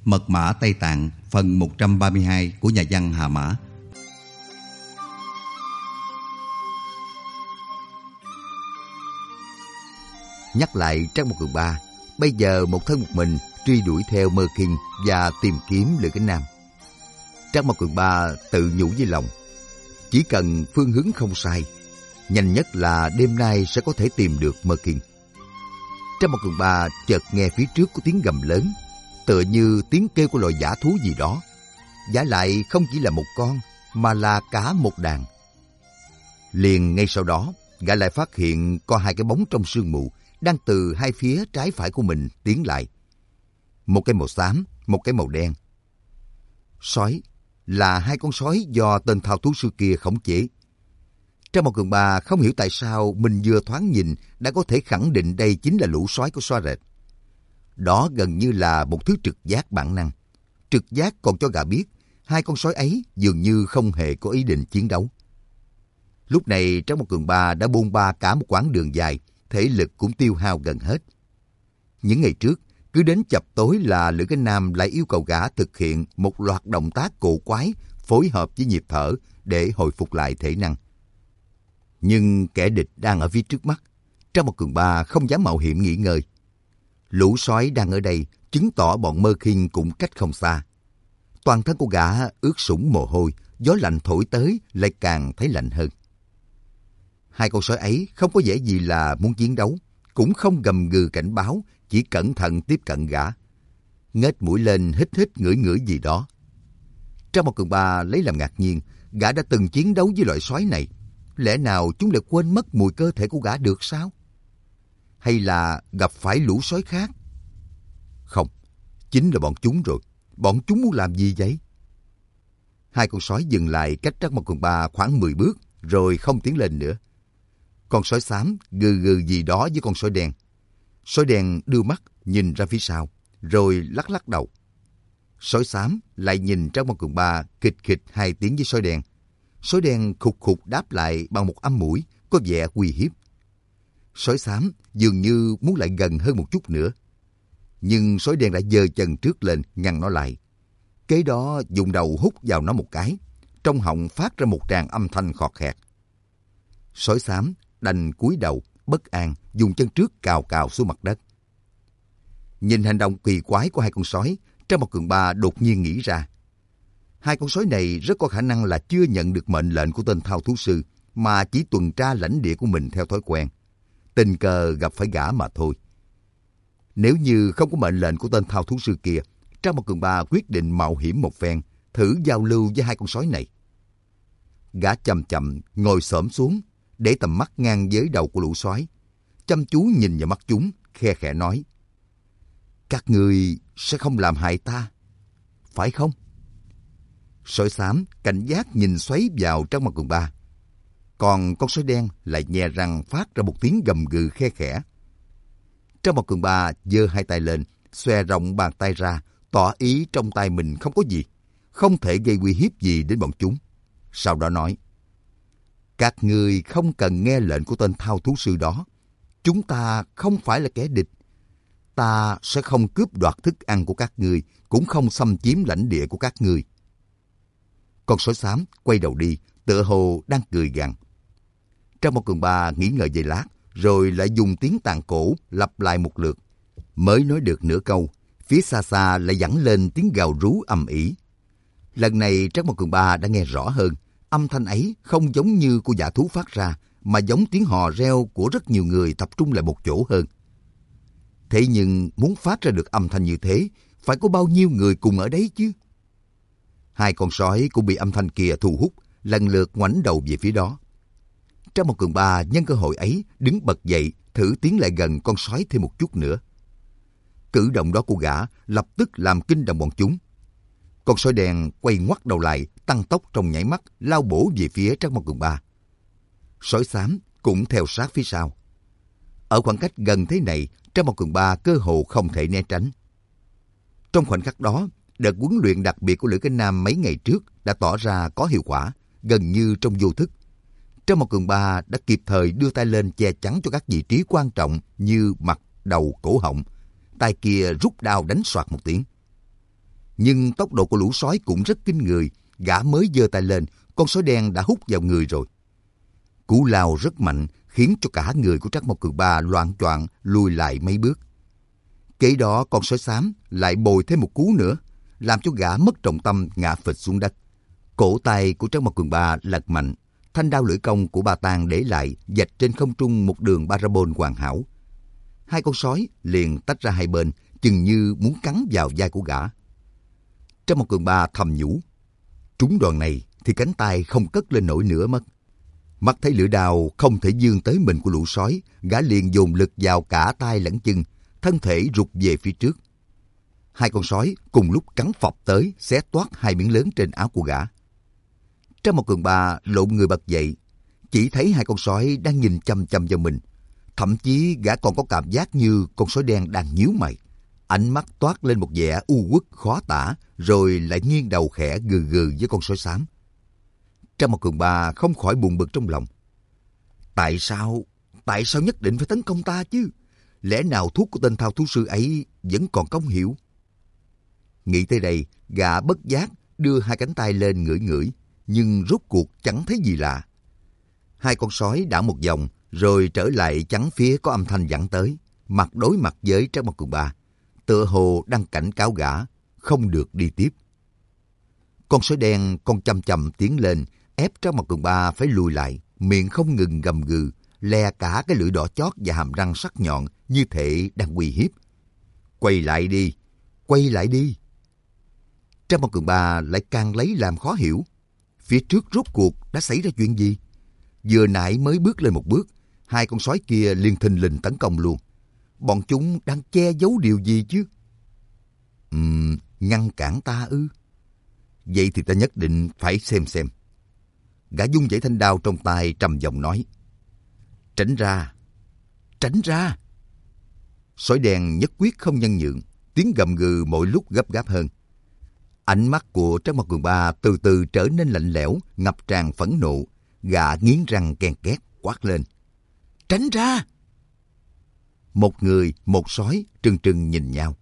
Mật mã Tây Tạng phần 132 của nhà văn Hà Mã. Nhắc lại Trác Mộc Cường Ba, bây giờ một thân một mình truy đuổi theo Mơ Kinh và tìm kiếm Lữ Cánh Nam. Trác Mộc Cường Ba tự nhủ với lòng, chỉ cần phương hướng không sai, nhanh nhất là đêm nay sẽ có thể tìm được Mơ Kinh. Trác Mộc Cường Ba chợt nghe phía trước có tiếng gầm lớn, tựa như tiếng kêu của loài dã thú gì đó. Vả lại không chỉ là một con, mà là cả một đàn. Liền ngay sau đó, gã lại phát hiện có hai cái bóng trong sương mù đang từ hai phía trái phải của mình tiến lại. Một cái màu xám, một cái màu đen. Sói là hai con sói do tên thao thú sư kia khống chế. Trác Mộc Cường Ba không hiểu tại sao mình vừa thoáng nhìn đã có thể khẳng định đây chính là lũ sói của Xoa Rệt. Đó gần như là một thứ trực giác bản năng. Trực giác còn cho gã biết hai con sói ấy dường như không hề có ý định chiến đấu. Lúc này Trác Mộc Cường Ba đã bôn ba cả một quãng đường dài, thể lực cũng tiêu hao gần hết. Những ngày trước, cứ đến chập tối là Lữ Cánh Nam lại yêu cầu gã thực hiện một loạt động tác cổ quái phối hợp với nhịp thở để hồi phục lại thể năng. Nhưng kẻ địch đang ở phía trước mắt, Trác Mộc Cường Ba không dám mạo hiểm nghỉ ngơi. Lũ sói đang ở đây chứng tỏ bọn Mơ Kinh cũng cách không xa. Toàn thân của gã ướt sũng mồ hôi, gió lạnh thổi tới lại càng thấy lạnh hơn. Hai con sói ấy không có vẻ gì là muốn chiến đấu, cũng không gầm gừ cảnh báo, chỉ cẩn thận tiếp cận gã. Nghếch mũi lên hít hít ngửi ngửi gì đó. Trác Mộc Cường Ba lấy làm ngạc nhiên, gã đã từng chiến đấu với loại sói này. Lẽ nào chúng lại quên mất mùi cơ thể của gã được sao? Hay là gặp phải lũ sói khác? Không, chính là bọn chúng rồi. Bọn chúng muốn làm gì vậy? Hai con sói dừng lại cách Trác Mộc Cường Ba khoảng 10 bước, rồi không tiến lên nữa. Con sói xám gừ gừ gì đó với con sói đen. Sói đen đưa mắt nhìn ra phía sau, rồi lắc lắc đầu. Sói xám lại nhìn Trác Mộc Cường Ba khịch khịch hai tiếng với sói đen. Sói đen khục khục đáp lại bằng một âm mũi có vẻ uy hiếp. Sói xám dường như muốn lại gần hơn một chút nữa. Nhưng sói đen đã giơ chân trước lên ngăn nó lại. Kế đó dùng đầu hút vào nó một cái, trong họng phát ra một tràng âm thanh khọt khẹt. Sói xám đành cúi đầu, bất an, dùng chân trước cào cào xuống mặt đất. Nhìn hành động kỳ quái của hai con sói, Trác Mộc Cường Ba đột nhiên nghĩ ra. Hai con sói này rất có khả năng là chưa nhận được mệnh lệnh của tên thao thú sư, mà chỉ tuần tra lãnh địa của mình theo thói quen. Tình cờ gặp phải gã mà thôi. Nếu như không có mệnh lệnh của tên thao thú sư kia, Trác Mộc Cường Ba quyết định mạo hiểm một phen, thử giao lưu với hai con sói này. Gã chậm chậm ngồi xổm xuống, để tầm mắt ngang với đầu của lũ sói, chăm chú nhìn vào mắt chúng, khe khẽ nói: "Các ngươi sẽ không làm hại ta, phải không?" Sói xám cảnh giác nhìn xoáy vào Trác Mộc Cường Ba, còn con sói đen lại nhe răng phát ra một tiếng gầm gừ khe khẽ. Trác Mộc Cường Ba giơ hai tay lên, xòe rộng bàn tay ra, tỏ ý trong tay mình không có gì, không thể gây uy hiếp gì đến bọn chúng. Sau đó nói: "Các ngươi không cần nghe lệnh của tên thao thú sư đó. Chúng ta không phải là kẻ địch. Ta sẽ không cướp đoạt thức ăn của các ngươi, cũng không xâm chiếm lãnh địa của các ngươi." Con sói xám quay đầu đi, tựa hồ đang cười gằn. Trác Mộc Cường Ba nghĩ ngợi giây lát, rồi lại dùng tiếng tàn cổ lặp lại một lượt. Mới nói được nửa câu, phía xa xa lại vẳng lên tiếng gào rú ầm ĩ. Lần này Trác Mộc Cường Ba đã nghe rõ hơn. Âm thanh ấy không giống như của dã thú phát ra, mà giống tiếng hò reo của rất nhiều người tập trung lại một chỗ hơn. Thế nhưng muốn phát ra được âm thanh như thế, phải có bao nhiêu người cùng ở đấy chứ? Hai con sói cũng bị âm thanh kia thu hút, lần lượt ngoảnh đầu về phía đó. Trác Mộc Cường Ba nhân cơ hội ấy đứng bật dậy, thử tiến lại gần con sói thêm một chút nữa. Cử động đó của gã lập tức làm kinh động bọn chúng. Con sói đen quay ngoắt đầu lại, tăng tốc trong nháy mắt, lao bổ về phía Trác Mộc Cường Ba. Sói xám cũng theo sát phía sau. Ở khoảng cách gần thế này, Trác Mộc Cường Ba cơ hồ không thể né tránh. Trong khoảnh khắc đó, đợt huấn luyện đặc biệt của Lữ Cánh Nam mấy ngày trước đã tỏ ra có hiệu quả, gần như trong vô thức. Trác Mộc Cường Ba đã kịp thời đưa tay lên che chắn cho các vị trí quan trọng như mặt, đầu, cổ họng. Tay kia rút đao đánh soạt một tiếng. Nhưng tốc độ của lũ sói cũng rất kinh người, gã mới giơ tay lên, con sói đen đã hút vào người rồi. Cú lao rất mạnh, khiến cho cả người của Trắc Mộc Cường Ba loạng choạng lùi lại mấy bước. Kế đó con sói xám lại bồi thêm một cú nữa, làm cho gã mất trọng tâm ngã phịch xuống đất. Cổ tay của Trắc Mộc Cường Ba lật mạnh, thanh đao lưỡi công của Ba Tang để lại vạch trên không trung một đường parabol hoàn hảo. Hai con sói liền tách ra hai bên, chừng như muốn cắn vào vai của gã. Trắc Mộc Cường Ba thầm nhủ, trúng đòn này thì cánh tay không cất lên nổi nữa mất. Mắt thấy lưỡi đao không thể vươn tới mình của lũ sói, gã liền dồn lực vào cả tay lẫn chân, thân thể rụt về phía trước. Hai con sói cùng lúc cắn phập tới, xé toát hai miếng lớn trên áo của gã. Trắc Mộc Cường Ba lộn người bật dậy, chỉ thấy hai con sói đang nhìn chăm chăm vào mình. Thậm chí gã còn có cảm giác như con sói đen đang nhíu mày. Ánh mắt toát lên một vẻ u uất khó tả, rồi lại nghiêng đầu khẽ gừ gừ với con sói xám. Trắc Mộc Cường Ba không khỏi buồn bực trong lòng. Tại sao nhất định phải tấn công ta chứ? Lẽ nào thuốc của tên thao thú sư ấy vẫn còn công hiệu? Nghĩ tới đây, gã bất giác đưa hai cánh tay lên ngửi ngửi, nhưng rốt cuộc chẳng thấy gì lạ. Hai con sói đảo một vòng, rồi trở lại chắn phía có âm thanh vẳng tới, mặt đối mặt với Trắc Mộc Cường Ba, tựa hồ đang cảnh cáo gã không được đi tiếp. Con sói đen con chầm chậm tiến lên, ép Trắc Mộc Cường Ba phải lùi lại, miệng không ngừng gầm gừ, le cả cái lưỡi đỏ chót và hàm răng sắc nhọn như thể đang uy hiếp. Quay lại đi, quay lại đi. Trắc Mộc Cường Ba lại càng lấy làm khó hiểu. Phía trước rốt cuộc đã xảy ra chuyện gì? Vừa nãy mới bước lên một bước, hai con sói kia liền thình lình tấn công luôn. Bọn chúng đang che giấu điều gì chứ? Ngăn cản ta ư? Vậy thì ta nhất định phải xem. Gã vung dãy thanh đao trong tay trầm giọng nói. Tránh ra! Tránh ra! Sói đen nhất quyết không nhân nhượng, tiếng gầm gừ mỗi lúc gấp gáp hơn. Ánh mắt của Trắc Mộc Cường Ba từ từ trở nên lạnh lẽo, ngập tràn phẫn nộ. Gã nghiến răng ken két quát lên. Tránh ra! Một người, một sói trừng trừng nhìn nhau.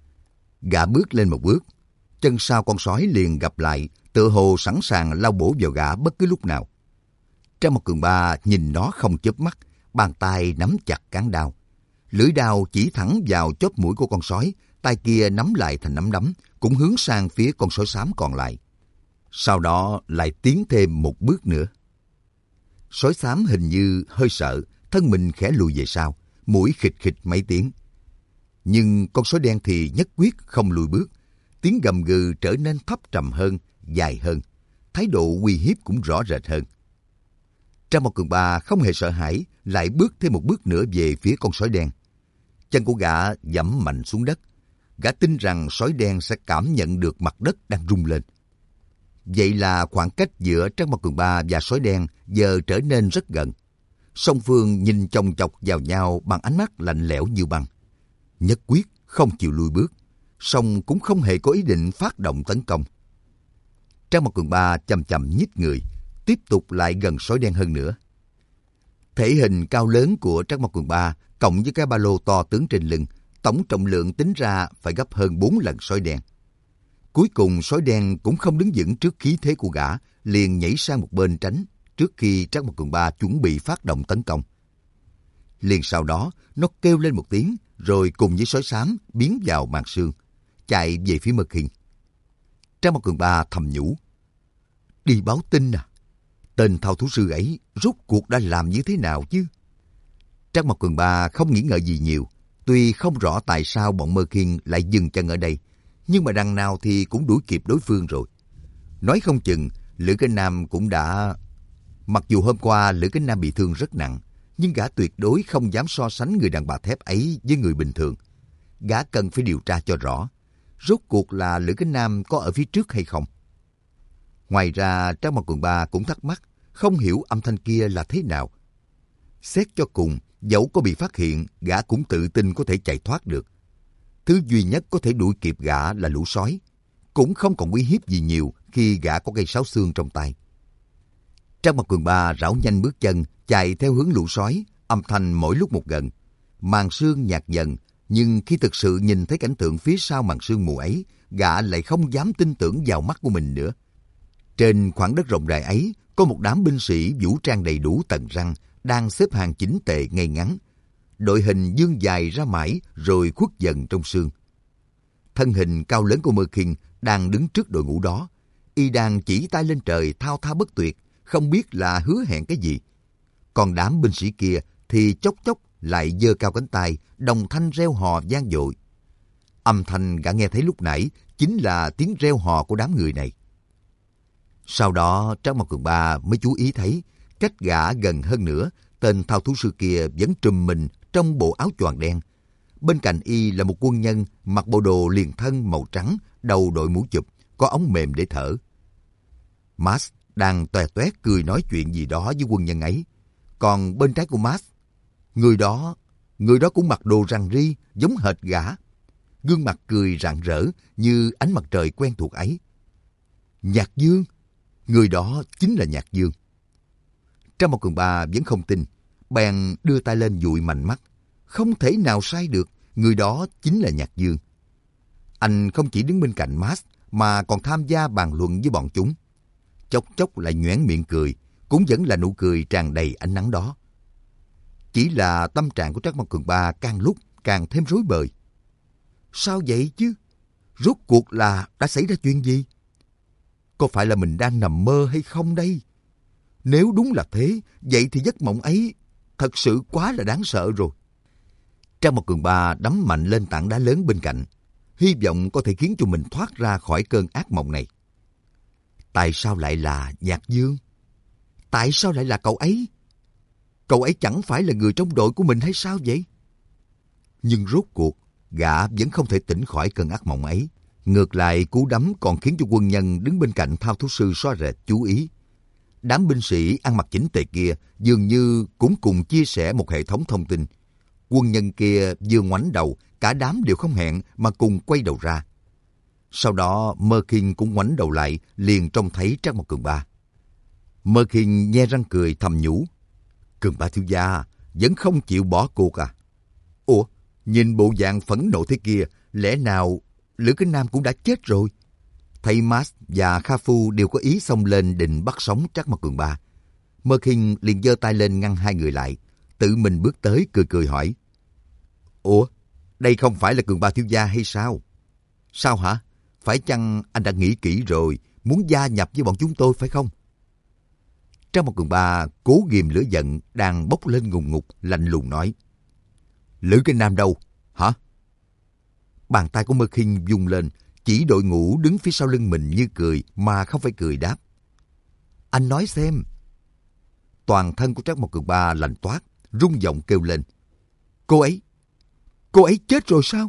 Gã bước lên một bước, chân sau con sói liền gặp lại, tựa hồ sẵn sàng lao bổ vào gã bất cứ lúc nào. Trắc Mộc Cường Ba nhìn nó không chớp mắt, bàn tay nắm chặt cán đao. Lưỡi đao chỉ thẳng vào chóp mũi của con sói, tay kia nắm lại thành nắm đấm, cũng hướng sang phía con sói xám còn lại. Sau đó lại tiến thêm một bước nữa. Sói xám hình như hơi sợ, thân mình khẽ lùi về sau, mũi khịch khịch mấy tiếng. Nhưng con sói đen thì nhất quyết không lùi bước, tiếng gầm gừ trở nên thấp trầm hơn, dài hơn, thái độ uy hiếp cũng rõ rệt hơn. Trắc Mộc Cường Ba không hề sợ hãi, lại bước thêm một bước nữa về phía con sói đen. Chân của gã giẫm mạnh xuống đất. Gã tin rằng sói đen sẽ cảm nhận được mặt đất đang rung lên. Vậy là khoảng cách giữa Trắc Mộc Cường Ba và sói đen giờ trở nên rất gần. Song phương nhìn chòng chọc vào nhau bằng ánh mắt lạnh lẽo như băng. Nhất quyết không chịu lùi bước, song cũng không hề có ý định phát động tấn công. Trắc Mộc Cường Ba chậm chậm nhích người, tiếp tục lại gần sói đen hơn nữa. Thể hình cao lớn của Trắc Mộc Cường Ba cộng với cái ba lô to tướng trên lưng, tổng trọng lượng tính ra phải gấp hơn 4 lần sói đen. Cuối cùng sói đen cũng không đứng vững trước khí thế của gã, liền nhảy sang một bên tránh trước khi Trắc Mộc Cường Ba chuẩn bị phát động tấn công. Liền sau đó, nó kêu lên một tiếng, rồi cùng với sói xám biến vào màn sương, chạy về phía Mơ Khiên. Trắc Mộc Cường Ba thầm nhủ. Đi báo tin à? Tên thao thú sư ấy rốt cuộc đã làm như thế nào chứ? Trắc Mộc Cường Ba không nghĩ ngợi gì nhiều. Tuy không rõ tại sao bọn Mơ Khiên lại dừng chân ở đây, nhưng mà đằng nào thì cũng đuổi kịp đối phương rồi. Nói không chừng, Lữ Kinh Nam cũng đã... Mặc dù hôm qua Lữ Kinh Nam bị thương rất nặng, nhưng gã tuyệt đối không dám so sánh người đàn bà thép ấy với người bình thường. Gã cần phải điều tra cho rõ, rốt cuộc là Lữ Kinh Nam có ở phía trước hay không. Ngoài ra, Trắc Mộc Cường Ba cũng thắc mắc, không hiểu âm thanh kia là thế nào. Xét cho cùng, dẫu có bị phát hiện, gã cũng tự tin có thể chạy thoát được. Thứ duy nhất có thể đuổi kịp gã là lũ sói, cũng không còn uy hiếp gì nhiều khi gã có cây sáo xương trong tay. Trắc Mộc Cường Ba rảo nhanh bước chân, chạy theo hướng lũ sói, âm thanh mỗi lúc một gần. Màn sương nhạt dần, nhưng khi thực sự nhìn thấy cảnh tượng phía sau màn sương mù ấy, gã lại không dám tin tưởng vào mắt của mình nữa. Trên khoảng đất rộng rãi ấy, có một đám binh sĩ vũ trang đầy đủ tầng răng, đang xếp hàng chỉnh tề ngay ngắn. Đội hình vươn dài ra mãi rồi khuất dần trong sương. Thân hình cao lớn của Merkin đang đứng trước đội ngũ đó. Y đang chỉ tay lên trời thao thao bất tuyệt, không biết là hứa hẹn cái gì. Còn đám binh sĩ kia thì chốc chốc lại giơ cao cánh tay, đồng thanh reo hò vang dội. Âm thanh gã nghe thấy lúc nãy chính là tiếng reo hò của đám người này. Sau đó Trác Mộc Cường Ba mới chú ý thấy cách gã gần hơn nữa, tên thao thú sư kia vẫn trùm mình trong bộ áo choàng đen. Bên cạnh y là một quân nhân mặc bộ đồ liền thân màu trắng, đầu đội mũ chụp, có ống mềm để thở. Max đang toè toét cười nói chuyện gì đó với quân nhân ấy. Còn bên trái của Max, người đó cũng mặc đồ rằn ri giống hệt gã. Gương mặt cười rạng rỡ như ánh mặt trời quen thuộc ấy. Nhạc Dương, người đó chính là Nhạc Dương. Trác Mộc Cường Ba vẫn không tin, bèn đưa tay lên dụi mạnh mắt. Không thể nào sai được, người đó chính là Nhạc Dương. Anh không chỉ đứng bên cạnh Max mà còn tham gia bàn luận với bọn chúng. Chốc chốc lại nhoẻn miệng cười, cũng vẫn là nụ cười tràn đầy ánh nắng đó. Chỉ là tâm trạng của Trác Mộc Cường Ba càng lúc càng thêm rối bời. Sao vậy chứ? Rốt cuộc là đã xảy ra chuyện gì? Có phải là mình đang nằm mơ hay không đây? Nếu đúng là thế, vậy thì giấc mộng ấy thật sự quá là đáng sợ rồi. Trác Mộc Cường Ba đấm mạnh lên tảng đá lớn bên cạnh, hy vọng có thể khiến cho mình thoát ra khỏi cơn ác mộng này. Tại sao lại là Nhạc Dương? Tại sao lại là cậu ấy? Cậu ấy chẳng phải là người trong đội của mình hay sao vậy? Nhưng rốt cuộc, gã vẫn không thể tỉnh khỏi cơn ác mộng ấy. Ngược lại, cú đấm còn khiến cho quân nhân đứng bên cạnh thao thú sư xóa rệt chú ý. Đám binh sĩ ăn mặc chỉnh tề kia dường như cũng cùng chia sẻ một hệ thống thông tin. Quân nhân kia vừa ngoảnh đầu, cả đám đều không hẹn mà cùng quay đầu ra. Sau đó Merkin cũng ngoảnh đầu lại, liền trông thấy Trác Mộc Cường Ba. Merkin nhe răng cười thầm nhủ. Cường Ba thiếu gia vẫn không chịu bỏ cuộc à? Ủa, nhìn bộ dạng phẫn nộ thế kia, lẽ nào Lữ Kính Nam cũng đã chết rồi? Thấy Max và Kha Phu đều có ý xông lên định bắt sống Trác Mộc Cường Ba. Merkin liền giơ tay lên ngăn hai người lại, tự mình bước tới cười cười hỏi. Ủa, đây không phải là Cường Ba thiếu gia hay sao? Sao hả? Phải chăng anh đã nghĩ kỹ rồi, muốn gia nhập với bọn chúng tôi phải không? Trác Mộc Cường Ba cố ghìm lửa giận đang bốc lên ngùn ngụt, lạnh lùng nói. Lữ Kinh Nam đâu? Hả? Bàn tay của Merkin vung lên, chỉ đội ngũ đứng phía sau lưng mình như cười mà không phải cười đáp. Anh nói xem. Toàn thân của Trác Mộc Cường Ba lạnh toát, rung giọng kêu lên. Cô ấy chết rồi sao?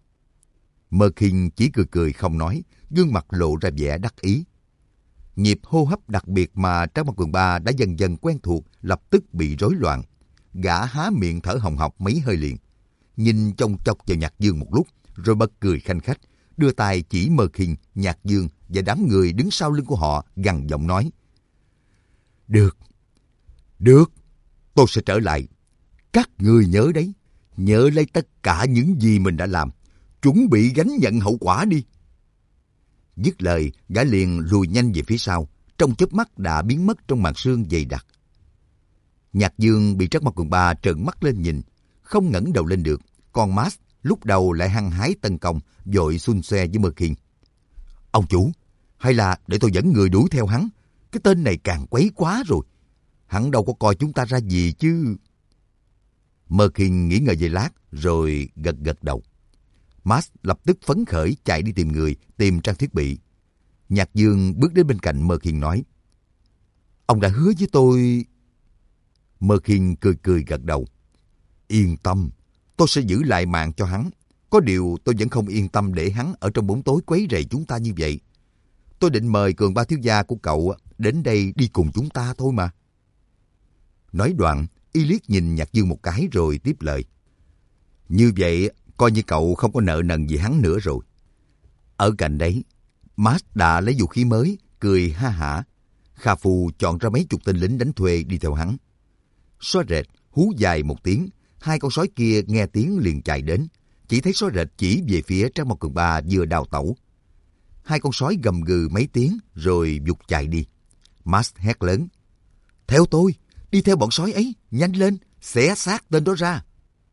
Merkin chỉ cười cười không nói, gương mặt lộ ra vẻ đắc ý. Nhịp hô hấp đặc biệt mà Trác Mộc Cường Ba đã dần dần quen thuộc lập tức bị rối loạn. Gã há miệng thở hồng hộc mấy hơi liền, nhìn chông chọc vào Nhạc Dương một lúc, rồi bật cười khanh khách, đưa tay chỉ Merkin, Nhạc Dương và đám người đứng sau lưng của họ, gằn giọng nói. Được, tôi sẽ trở lại. Các người nhớ đấy, nhớ lấy tất cả những gì mình đã làm, chuẩn bị gánh nhận hậu quả đi. Dứt lời, gã liền lùi nhanh về phía sau, trong chớp mắt đã biến mất trong màn sương dày đặc. Nhạc Dương bị Trác Mộc Cường Ba trợn mắt lên nhìn, không ngẩng đầu lên được. Còn Max lúc đầu lại hăng hái tấn công, vội xun xoe với Merkin. Ông chủ, hay là để tôi dẫn người đuổi theo hắn? Cái tên này càng quấy quá rồi. Hắn đâu có coi chúng ta ra gì chứ. Merkin nghĩ ngợi giây lát, rồi gật gật đầu. Max lập tức phấn khởi chạy đi tìm người, tìm trang thiết bị. Nhạc Dương bước đến bên cạnh Merkin nói. Ông đã hứa với tôi... Merkin cười cười gật đầu. Yên tâm, tôi sẽ giữ lại mạng cho hắn. Có điều tôi vẫn không yên tâm để hắn ở trong bóng tối quấy rầy chúng ta như vậy. Tôi định mời Cường Ba thiếu gia của cậu đến đây đi cùng chúng ta thôi mà. Nói đoạn, y liếc nhìn Nhạc Dương một cái rồi tiếp lời. Như vậy, coi như cậu không có nợ nần gì hắn nữa rồi. Ở cạnh đấy, Max đã lấy vũ khí mới, cười ha hả. Kha Phu chọn ra mấy chục tên lính đánh thuê đi theo hắn. Xóa rệt hú dài một tiếng, hai con sói kia nghe tiếng liền chạy đến. Chỉ thấy xóa rệt chỉ về phía Trác Mộc Cường Ba vừa đào tẩu. Hai con sói gầm gừ mấy tiếng rồi vụt chạy đi. Max hét lớn: theo tôi, đi theo bọn sói ấy, nhanh lên, xé xác tên đó ra.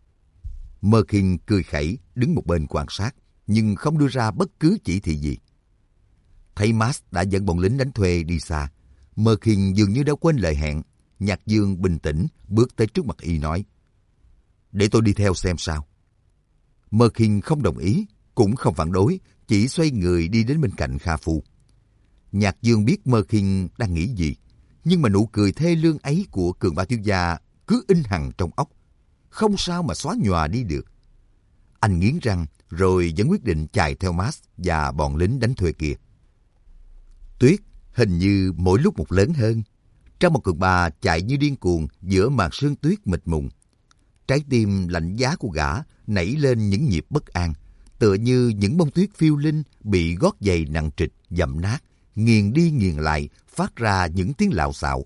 Merkin cười khẩy đứng một bên quan sát, nhưng không đưa ra bất cứ chỉ thị gì. Thấy Max đã dẫn bọn lính đánh thuê đi xa, Merkin dường như đã quên lời hẹn. Nhạc Dương bình tĩnh bước tới trước mặt y nói: để tôi đi theo xem sao. Merkin không đồng ý, cũng không phản đối, chỉ xoay người đi đến bên cạnh Kha Phu. Nhạc Dương biết Merkin đang nghĩ gì, nhưng mà nụ cười thê lương ấy của Cường Ba thiếu gia cứ in hằn trong óc, không sao mà xóa nhòa đi được. Anh nghiến răng rồi vẫn quyết định chạy theo Max và bọn lính đánh thuê kia. Tuyết hình như mỗi lúc một lớn hơn. Trang một Cường Ba chạy như điên cuồng giữa màn sương tuyết mịt mùng. Trái tim lạnh giá của gã nảy lên những nhịp bất an, tựa như những bông tuyết phiêu linh bị gót giày nặng trịch dẫm nát, nghiền đi nghiền lại, phát ra những tiếng lạo xạo.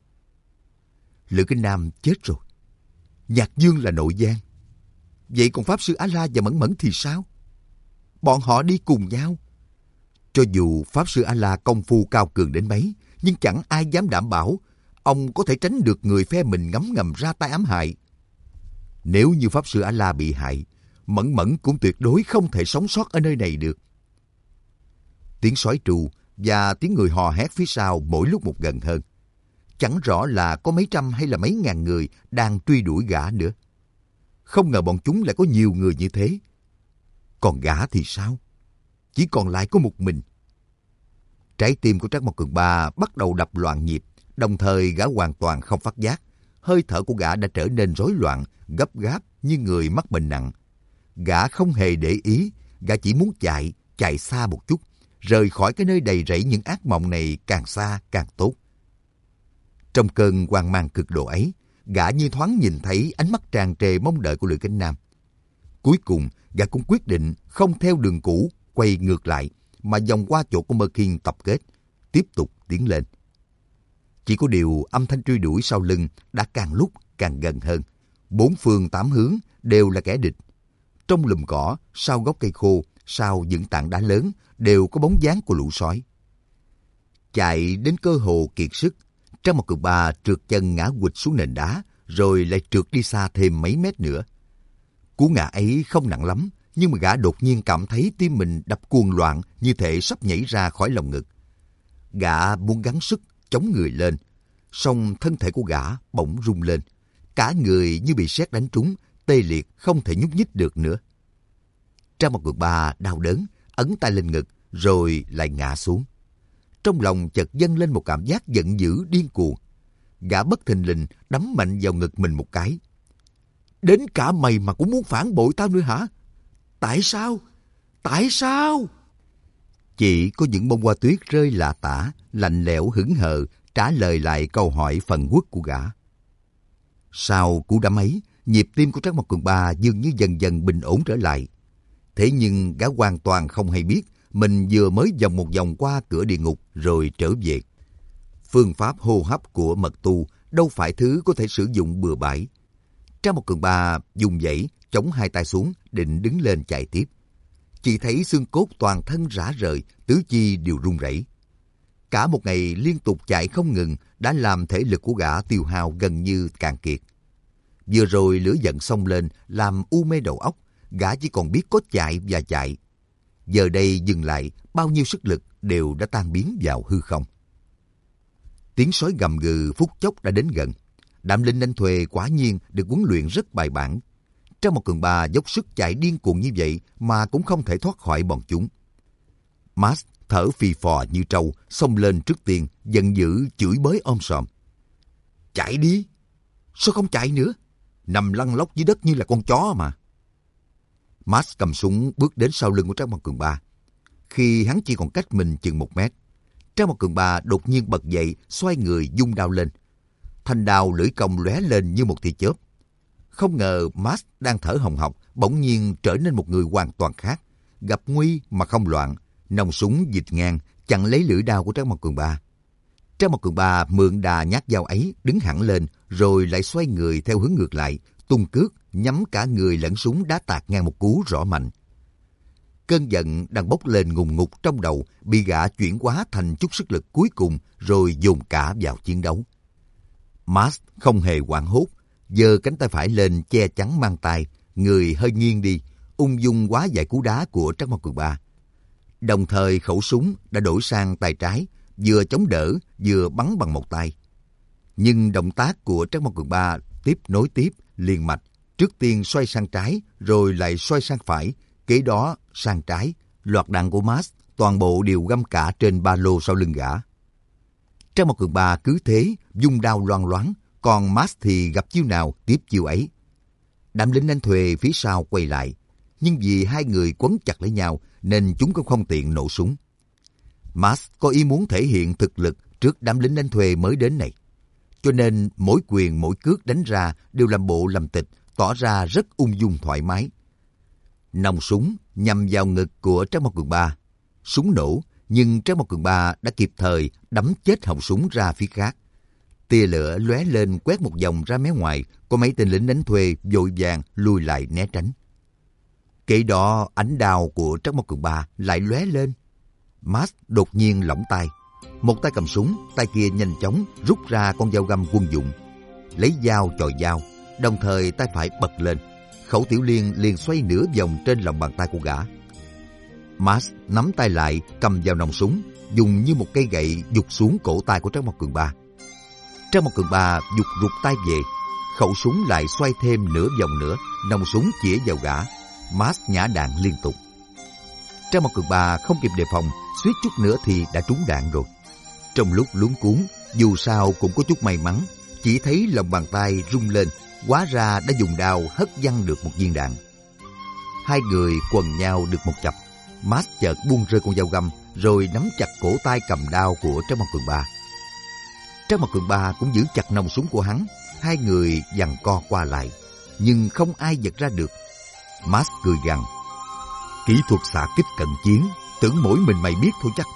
Lữ Kinh Nam chết rồi. Nhạc Dương là nội gián. Vậy còn Pháp Sư A-la và Mẫn Mẫn thì sao? Bọn họ đi cùng nhau. Cho dù Pháp Sư A-la công phu cao cường đến mấy, nhưng chẳng ai dám đảm bảo ông có thể tránh được người phe mình ngấm ngầm ra tay ám hại. Nếu như Pháp Sư A-la bị hại, Mẫn Mẫn cũng tuyệt đối không thể sống sót ở nơi này được. Tiếng sói tru và tiếng người hò hét phía sau mỗi lúc một gần hơn. Chẳng rõ là có mấy trăm hay là mấy ngàn người đang truy đuổi gã nữa. Không ngờ bọn chúng lại có nhiều người như thế. Còn gã thì sao? Chỉ còn lại có một mình. Trái tim của Trác Mộc Cường Ba bắt đầu đập loạn nhịp, đồng thời gã hoàn toàn không phát giác. Hơi thở của gã đã trở nên rối loạn, gấp gáp như người mắc bệnh nặng. Gã không hề để ý, gã chỉ muốn chạy xa một chút, rời khỏi cái nơi đầy rẫy những ác mộng này càng xa càng tốt. Trong cơn hoang mang cực độ ấy, gã như thoáng nhìn thấy ánh mắt tràn trề mong đợi của Lữ Kinh Nam. Cuối cùng, gã cũng quyết định không theo đường cũ, quay ngược lại, mà vòng qua chỗ của Merkin tập kết, tiếp tục tiến lên. Chỉ có điều âm thanh truy đuổi sau lưng đã càng lúc càng gần hơn. 4 phương 8 hướng đều là kẻ địch. Trong lùm cỏ, sau gốc cây khô, sau những tảng đá lớn đều có bóng dáng của lũ sói. Chạy đến cơ hồ kiệt sức, Trác Mộc Cường Ba trượt chân ngã quỵt xuống nền đá, rồi lại trượt đi xa thêm mấy mét nữa. Cú ngã ấy không nặng lắm, nhưng mà gã đột nhiên cảm thấy tim mình đập cuồng loạn như thể sắp nhảy ra khỏi lồng ngực. Gã muốn gắng sức chống người lên, song thân thể của gã bỗng rung lên, cả người như bị sét đánh trúng, tê liệt không thể nhúc nhích được nữa. Trác Mộc Cường Ba đau đớn, ấn tay lên ngực rồi lại ngã xuống. Trong lòng chợt dâng lên một cảm giác giận dữ điên cuồng. Gã bất thình lình đấm mạnh vào ngực mình một cái. Đến cả mày mà cũng muốn phản bội tao nữa hả? Tại sao? Tại sao? Chỉ có những bông hoa tuyết rơi lả tả, lạnh lẽo hững hờ trả lời lại câu hỏi phần uất của gã. Sau cú đấm ấy, nhịp tim của Trác Mộc Cường Ba dường như dần dần bình ổn trở lại. Thế nhưng gã hoàn toàn không hay biết mình vừa mới vòng một vòng qua cửa địa ngục rồi trở về. Phương pháp hô hấp của mật tu đâu phải thứ có thể sử dụng bừa bãi. Trác Mộc Cường Ba dùng dãy chống hai tay xuống định đứng lên chạy tiếp. Chỉ thấy xương cốt toàn thân rã rời, tứ chi đều run rẩy. Cả một ngày liên tục chạy không ngừng đã làm thể lực của gã tiêu hao gần như cạn kiệt. Vừa rồi lửa giận xông lên làm u mê đầu óc, gã chỉ còn biết có chạy và chạy. Giờ đây dừng lại, bao nhiêu sức lực đều đã tan biến vào hư không. Tiếng sói gầm gừ phút chốc đã đến gần. Đám lính đánh thuê quả nhiên được huấn luyện rất bài bản. Trác Mộc Cường Ba dốc sức chạy điên cuồng như vậy mà cũng không thể thoát khỏi bọn chúng. Max thở phì phò như trâu, xông lên trước tiên, giận dữ chửi bới om sòm. Chạy đi! Sao không chạy nữa? Nằm lăn lóc dưới đất như là con chó mà. Max cầm súng bước đến sau lưng của Trác Mộc Cường Ba. Khi hắn chỉ còn cách mình chừng 1 mét, Trác Mộc Cường Ba đột nhiên bật dậy, xoay người vung đao lên. Thanh đao lưỡi cong lóe lên như một tia chớp. Không ngờ Max đang thở hồng hộc bỗng nhiên trở nên một người hoàn toàn khác, gặp nguy mà không loạn, nòng súng dịch ngang chặn lấy lưỡi đao của Trác Mộc Cường Ba. Trác Mộc Cường Ba mượn đà nhát dao ấy đứng hẳn lên, rồi lại xoay người theo hướng ngược lại, tung cước nhắm cả người lẫn súng đá tạt ngang một cú rõ mạnh. Cơn giận đang bốc lên ngùn ngụt trong đầu bị gã chuyển hóa thành chút sức lực cuối cùng rồi dồn cả vào chiến đấu. Max không hề hoảng hốt, giơ cánh tay phải lên che chắn mang tay, người hơi nghiêng đi, ung dung hóa giải cú đá của Trác Mao Cường Ba. Đồng thời khẩu súng đã đổi sang tay trái, vừa chống đỡ vừa bắn bằng một tay. Nhưng động tác của Trác Mao Cường Ba nối tiếp liền mạch, trước tiên xoay sang trái rồi lại xoay sang phải, kế đó sang trái. Loạt đạn của Max toàn bộ đều găm cả trên ba lô sau lưng gã. Trác Mao Cường Ba cứ thế vung đao loang loáng, còn Max thì gặp chiêu nào tiếp chiêu ấy. Đám lính đánh thuê phía sau quay lại, nhưng vì hai người quấn chặt lấy nhau nên chúng cũng không tiện nổ súng. Max có ý muốn thể hiện thực lực trước đám lính đánh thuê mới đến này, cho nên mỗi quyền mỗi cước đánh ra đều làm bộ làm tịch, tỏ ra rất ung dung thoải mái. Nòng súng nhằm vào ngực của Trác Mao Cường Ba. Súng nổ, nhưng Trác Mao Cường Ba đã kịp thời đắm chết họng súng ra phía khác. Tia lửa lóe lên quét một vòng ra mé ngoài, có mấy tên lính đánh thuê vội vàng lùi lại né tránh. Kế đó ánh đao của Trác Mao Cường Ba lại lóe lên. Max đột nhiên lỏng tay, một tay cầm súng, tay kia nhanh chóng rút ra con dao găm quân dụng, lấy dao chọi dao, đồng thời tay phải bật lên, khẩu tiểu liên liền xoay nửa vòng trên lòng bàn tay của gã. Max nắm tay lại, cầm vào nòng súng, dùng như một cây gậy giục xuống cổ tay của Trác Mao Cường Ba. Trác Mao Cường Ba giục rụt tay về, khẩu súng lại xoay thêm nửa vòng nữa, nòng súng chĩa vào gã. Max nhả đạn liên tục. Trác Mao Cường Ba không kịp đề phòng, suýt chút nữa thì đã trúng đạn rồi. Trong lúc luống cuống, dù sao cũng có chút may mắn, chỉ thấy lòng bàn tay rung lên, hóa ra đã dùng đao hất văng được một viên đạn. Hai người quần nhau được một chập. Max chợt buông rơi con dao găm, rồi nắm chặt cổ tay cầm đao của Trác Mao Cường Ba. Trác Mao Cường Ba cũng giữ chặt nòng súng của hắn. Hai người giằng co qua lại, nhưng không ai giật ra được. Max cười gằn: kỹ thuật xạ kích cận chiến, tưởng mỗi mình mày biết thôi chắc.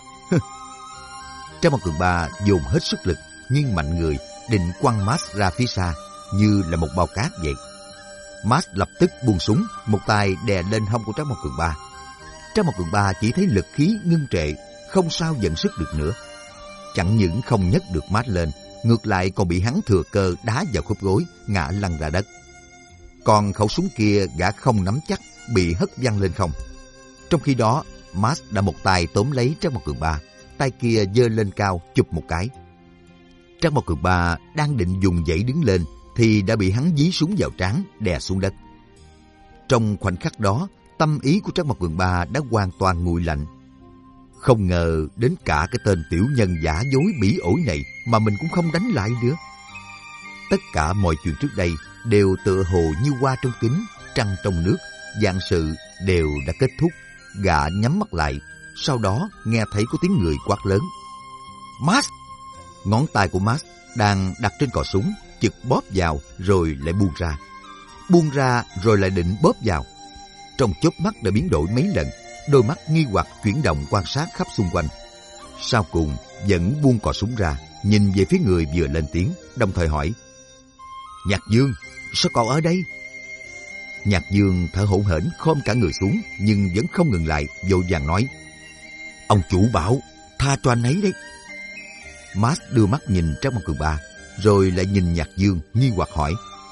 Trác Mao Cường Ba dồn hết sức lực, nhưng mạnh người, định quăng Max ra phía xa, như là một bao cát vậy. Max lập tức buông súng, một tay đè lên hông của Trác Mao Cường Ba. Trác Mao Cường Ba chỉ thấy lực khí ngưng trệ, không sao dẫn sức được nữa. Chẳng những không nhấc được Max lên, ngược lại còn bị hắn thừa cơ đá vào khớp gối, ngã lăn ra đất. Còn khẩu súng kia gã không nắm chắc, bị hất văng lên không. Trong khi đó, Max đã một tay tóm lấy Trác Mao Cường Ba, tay kia giơ lên cao chụp một cái. Trác Mao Cường Ba đang định dùng dãy đứng lên thì đã bị hắn dí súng vào trán, đè xuống đất. Trong khoảnh khắc đó, tâm ý của Trác Mao Cường Ba đã hoàn toàn nguội lạnh. Không ngờ đến cả cái tên tiểu nhân giả dối bỉ ổi này mà mình cũng không đánh lại nữa. Tất cả mọi chuyện trước đây đều tựa hồ như hoa trong kính, trăng trong nước, vạn sự đều đã kết thúc. Gã nhắm mắt lại, sau đó nghe thấy có tiếng người quát lớn: Max! Ngón tay của Max đang đặt trên cò súng, chực bóp vào rồi lại buông ra rồi lại định bóp vào. Trong chớp mắt đã biến đổi mấy lần, đôi mắt nghi hoặc chuyển động quan sát khắp xung quanh. Sau cùng vẫn buông cò súng ra, nhìn về phía người vừa lên tiếng, đồng thời hỏi: Nhạc Dương, sao cậu ở đây? Nhạc Dương thở hổn hển khom cả người xuống, nhưng vẫn không ngừng lại, vội vàng nói: Ông chủ bảo tha cho anh ấy đấy. Max đưa mắt nhìn Trác Mao Cường Ba, rồi lại nhìn Nhạc Dương nghi hoặc hỏi: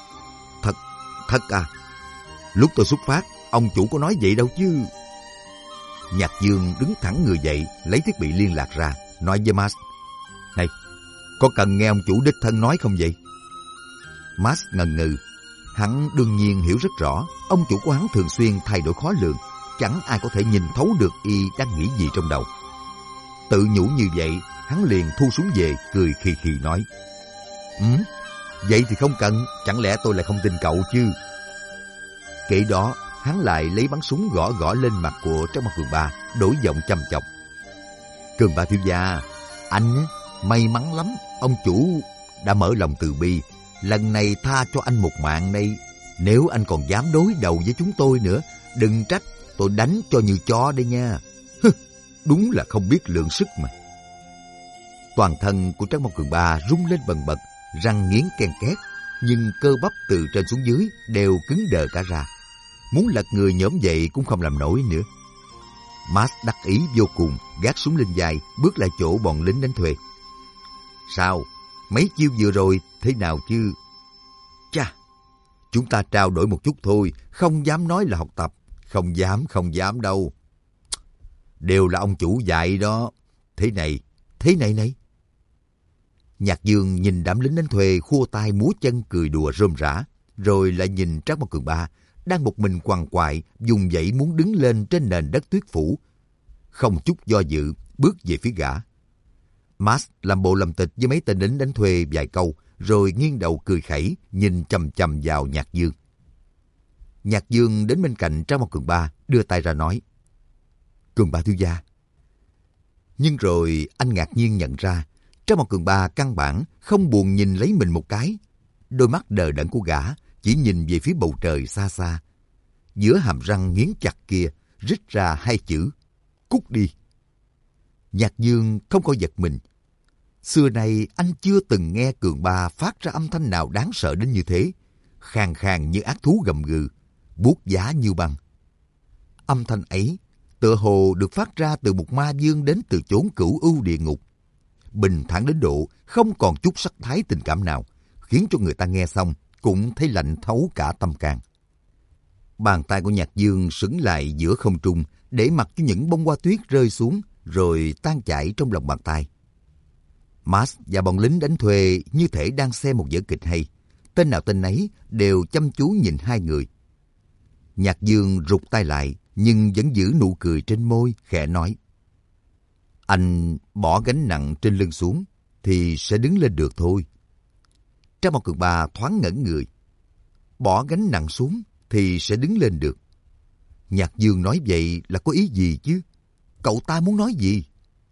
Thật à? Lúc tôi xuất phát, ông chủ có nói vậy đâu chứ? Nhạc Dương đứng thẳng người dậy, lấy thiết bị liên lạc ra, nói với Max: Này, có cần nghe ông chủ đích thân nói không vậy? Max ngần ngừ. Hắn đương nhiên hiểu rất rõ, ông chủ của hắn thường xuyên thay đổi khó lường, chẳng ai có thể nhìn thấu được y đang nghĩ gì trong đầu. Tự nhủ như vậy, hắn liền thu súng về, cười khì khì nói: Vậy thì không cần, chẳng lẽ tôi lại không tin cậu chứ? Kể đó, hắn lại lấy bắn súng gõ lên mặt của Trác Mao Cường Ba, đổi giọng chăm chọc: Cường Ba thiếu gia, anh may mắn lắm, ông chủ đã mở lòng từ bi, lần này tha cho anh một mạng đây. Nếu anh còn dám đối đầu với chúng tôi nữa, đừng trách tôi đánh cho như chó đấy nha. Đúng là không biết lượng sức mà. Toàn thân của Trác Mao Cường Ba rung lên bần bật, răng nghiến ken két, nhưng cơ bắp từ trên xuống dưới đều cứng đờ cả ra. Muốn lật người nhổm dậy cũng không làm nổi nữa. Max đắc ý vô cùng, gác súng lên vai, bước lại chỗ bọn lính đánh thuê. Sao? Mấy chiêu vừa rồi thế nào chứ? Chà, chúng ta trao đổi một chút thôi, không dám nói là học tập. Không dám đâu. Đều là ông chủ dạy đó. Thế này. Nhạc Dương nhìn đám lính đánh thuê khua tay múa chân cười đùa rôm rả, rồi lại nhìn Trác Mao Cường Ba đang một mình quằn quại dùng dãy muốn đứng lên trên nền đất tuyết phủ. Không chút do dự, bước về phía gã. Max làm bộ làm tịch với mấy tên lính đánh thuê vài câu, rồi nghiêng đầu cười khẩy, nhìn chằm chằm vào Nhạc Dương. Nhạc Dương đến bên cạnh Trác Mao Cường Ba, đưa tay ra nói: Cường Ba thiếu gia. Nhưng rồi anh ngạc nhiên nhận ra, Trác Mao Cường Ba căn bản không buồn nhìn lấy mình một cái. Đôi mắt đờ đẫn của gã chỉ nhìn về phía bầu trời xa xa. Giữa hàm răng nghiến chặt kia, rít ra hai chữ: cút đi. Nhạc Dương không khỏi giật mình. Xưa nay anh chưa từng nghe Cường Ba phát ra âm thanh nào đáng sợ đến như thế, khàn khàn như ác thú gầm gừ, buốt giá như băng. Âm thanh ấy tựa hồ được phát ra từ một ma vương đến từ chốn cửu ưu địa ngục, bình thản đến độ không còn chút sắc thái tình cảm nào, khiến cho người ta nghe xong cũng thấy lạnh thấu cả tâm can. Bàn tay của Nhạc Dương sững lại giữa không trung, để mặc cho những bông hoa tuyết rơi xuống, rồi tan chảy trong lòng bàn tay. Max và bọn lính đánh thuê như thể đang xem một vở kịch hay. Tên nào tên nấy đều chăm chú nhìn hai người. Nhạc Dương rụt tay lại, nhưng vẫn giữ nụ cười trên môi, khẽ nói: Anh bỏ gánh nặng trên lưng xuống, thì sẽ đứng lên được thôi. Trác Mao Cường Ba thoáng ngẩn người. Bỏ gánh nặng xuống, thì sẽ đứng lên được. Nhạc Dương nói vậy là có ý gì chứ? Cậu ta muốn nói gì?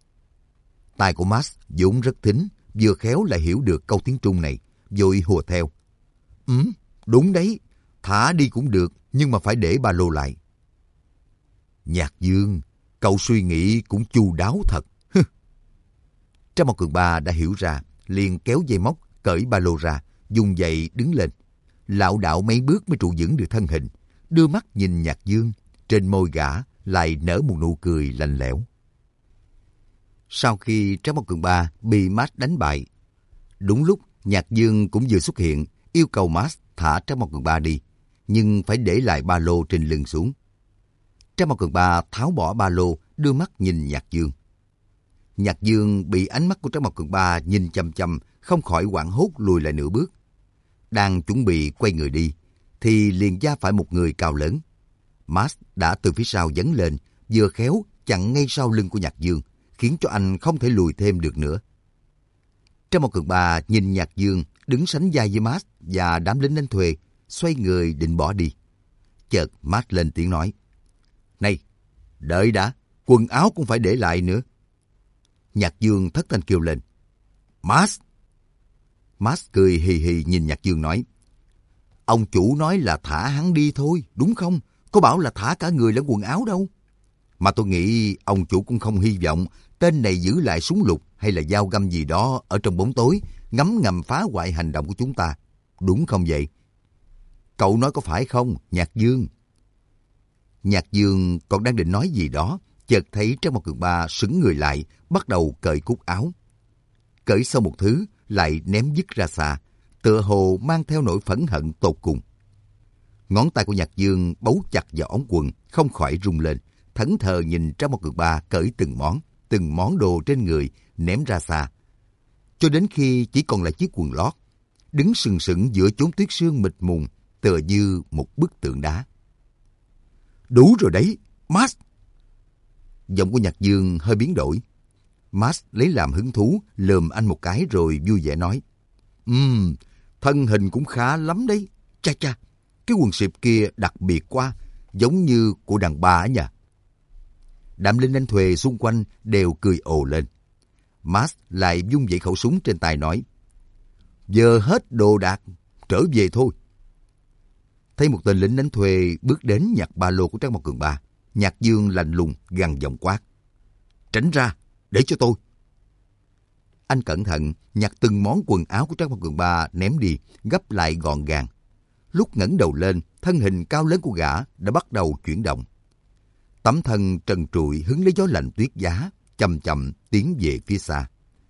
Tai của Max vốn rất thính, vừa khéo lại hiểu được câu tiếng Trung này, vội hùa theo: Đúng đấy, thả đi cũng được, nhưng mà phải để ba lô lại. Nhạc Dương, cậu suy nghĩ cũng chu đáo thật. Trác Mao Cường Ba đã hiểu ra, liền kéo dây móc, cởi ba lô ra, dùng giày đứng lên. Lảo đảo mấy bước mới trụ vững được thân hình, đưa mắt nhìn Nhạc Dương, trên môi gã lại nở một nụ cười lạnh lẽo. Sau khi Trác Mao Cường Ba bị Max đánh bại, đúng lúc Nhạc Dương cũng vừa xuất hiện, yêu cầu Max thả Trác Mao Cường Ba đi, nhưng phải để lại ba lô trên lưng xuống. Trác Mao Cường Ba tháo bỏ ba lô, đưa mắt nhìn Nhạc Dương. Nhạc Dương bị ánh mắt của Trác Mao Cường Ba nhìn chằm chằm, không khỏi hoảng hốt lùi lại nửa bước. Đang chuẩn bị quay người đi, thì liền va phải một người cao lớn. Max đã từ phía sau dấn lên, vừa khéo chặn ngay sau lưng của Nhạc Dương, khiến cho anh không thể lùi thêm được nữa. Trác Mao Cường Ba nhìn Nhạc Dương đứng sánh vai với Max và đám lính đánh thuê, xoay người định bỏ đi. Chợt Max lên tiếng nói: Này, đợi đã, quần áo cũng phải để lại nữa. Nhạc Dương thất thanh kêu lên: Max! Max cười hì hì nhìn Nhạc Dương nói: Ông chủ nói là thả hắn đi thôi, đúng không? Có bảo là thả cả người lẫn quần áo đâu. Mà tôi nghĩ ông chủ cũng không hy vọng tên này giữ lại súng lục hay là dao găm gì đó ở trong bóng tối, ngấm ngầm phá hoại hành động của chúng ta. Đúng không vậy? Cậu nói có phải không, Nhạc Dương? Nhạc Dương còn đang định nói gì đó, chợt thấy Trác Mao Cường Ba sững người lại, bắt đầu cởi cúc áo. Cởi xong một thứ, lại ném dứt ra xa, tựa hồ mang theo nỗi phẫn hận tột cùng. Ngón tay của Nhạc Dương bấu chặt vào ống quần, không khỏi rung lên, thẫn thờ nhìn Trác Mao Cường Ba cởi từng món đồ trên người, ném ra xa. Cho đến khi chỉ còn lại chiếc quần lót, đứng sừng sững giữa chốn tuyết sương mịt mùng, tựa như một bức tượng đá. Đủ rồi đấy, Max! Giọng của Nhạc Dương hơi biến đổi. Max lấy làm hứng thú, lườm anh một cái rồi vui vẻ nói: Thân hình cũng khá lắm đấy. Cha cha, cái quần xịp kia đặc biệt quá, giống như của đàn bà ấy nhỉ. Đám lính đánh thuê xung quanh đều cười ồ lên. Max lại vung dậy khẩu súng trên tay nói: Giờ hết đồ đạc, trở về thôi. Thấy một tên lính đánh thuê bước đến nhặt ba lô của Trác Mao Cường Ba, Nhạc Dương lạnh lùng gằn giọng quát: Tránh ra, để cho tôi. Anh cẩn thận nhặt từng món quần áo của Trác Mao Cường Ba ném đi, gấp lại gọn gàng. Lúc ngẩng đầu lên, thân hình cao lớn của gã đã bắt đầu chuyển động. Tấm thân trần trụi hứng lấy gió lạnh tuyết giá, chậm chậm tiến về phía xa.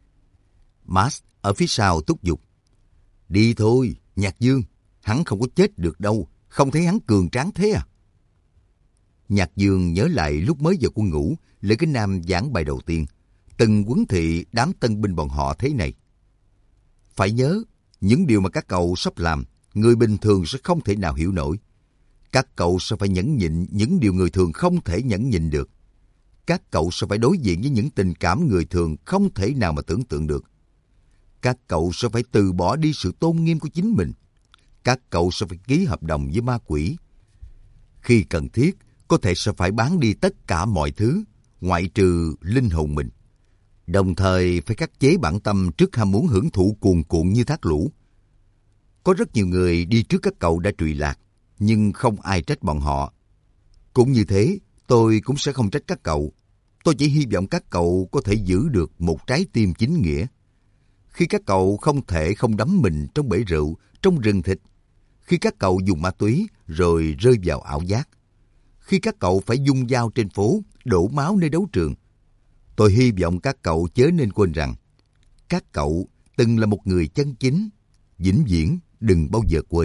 Max ở phía sau thúc giục. Đi thôi, Nhạc Dương, hắn không có chết được đâu, không thấy hắn cường tráng thế à? Nhạc Dương nhớ lại lúc mới vào quân ngũ, Lữ Kính Nam giảng bài đầu tiên, từng huấn thị đám tân binh bọn họ thế này. Phải nhớ, những điều mà các cậu sắp làm, người bình thường sẽ không thể nào hiểu nổi. Các cậu sẽ phải nhẫn nhịn những điều người thường không thể nhẫn nhịn được. Các cậu sẽ phải đối diện với những tình cảm người thường không thể nào mà tưởng tượng được. Các cậu sẽ phải từ bỏ đi sự tôn nghiêm của chính mình. Các cậu sẽ phải ký hợp đồng với ma quỷ. Khi cần thiết, có thể sẽ phải bán đi tất cả mọi thứ, ngoại trừ linh hồn mình. Đồng thời phải khắc chế bản tâm trước ham muốn hưởng thụ cuồn cuộn như thác lũ. Có rất nhiều người đi trước các cậu đã trụy lạc, nhưng không ai trách bọn họ. Cũng như thế, tôi cũng sẽ không trách các cậu. Tôi chỉ hy vọng các cậu có thể giữ được một trái tim chính nghĩa. Khi các cậu không thể không đắm mình trong bể rượu, trong rừng thịt. Khi các cậu dùng ma túy rồi rơi vào ảo giác. Khi các cậu phải dung dao trên phố, đổ máu nơi đấu trường. Tôi hy vọng các cậu chớ nên quên rằng các cậu từng là một người chân chính, vĩnh viễn đừng bao giờ quên.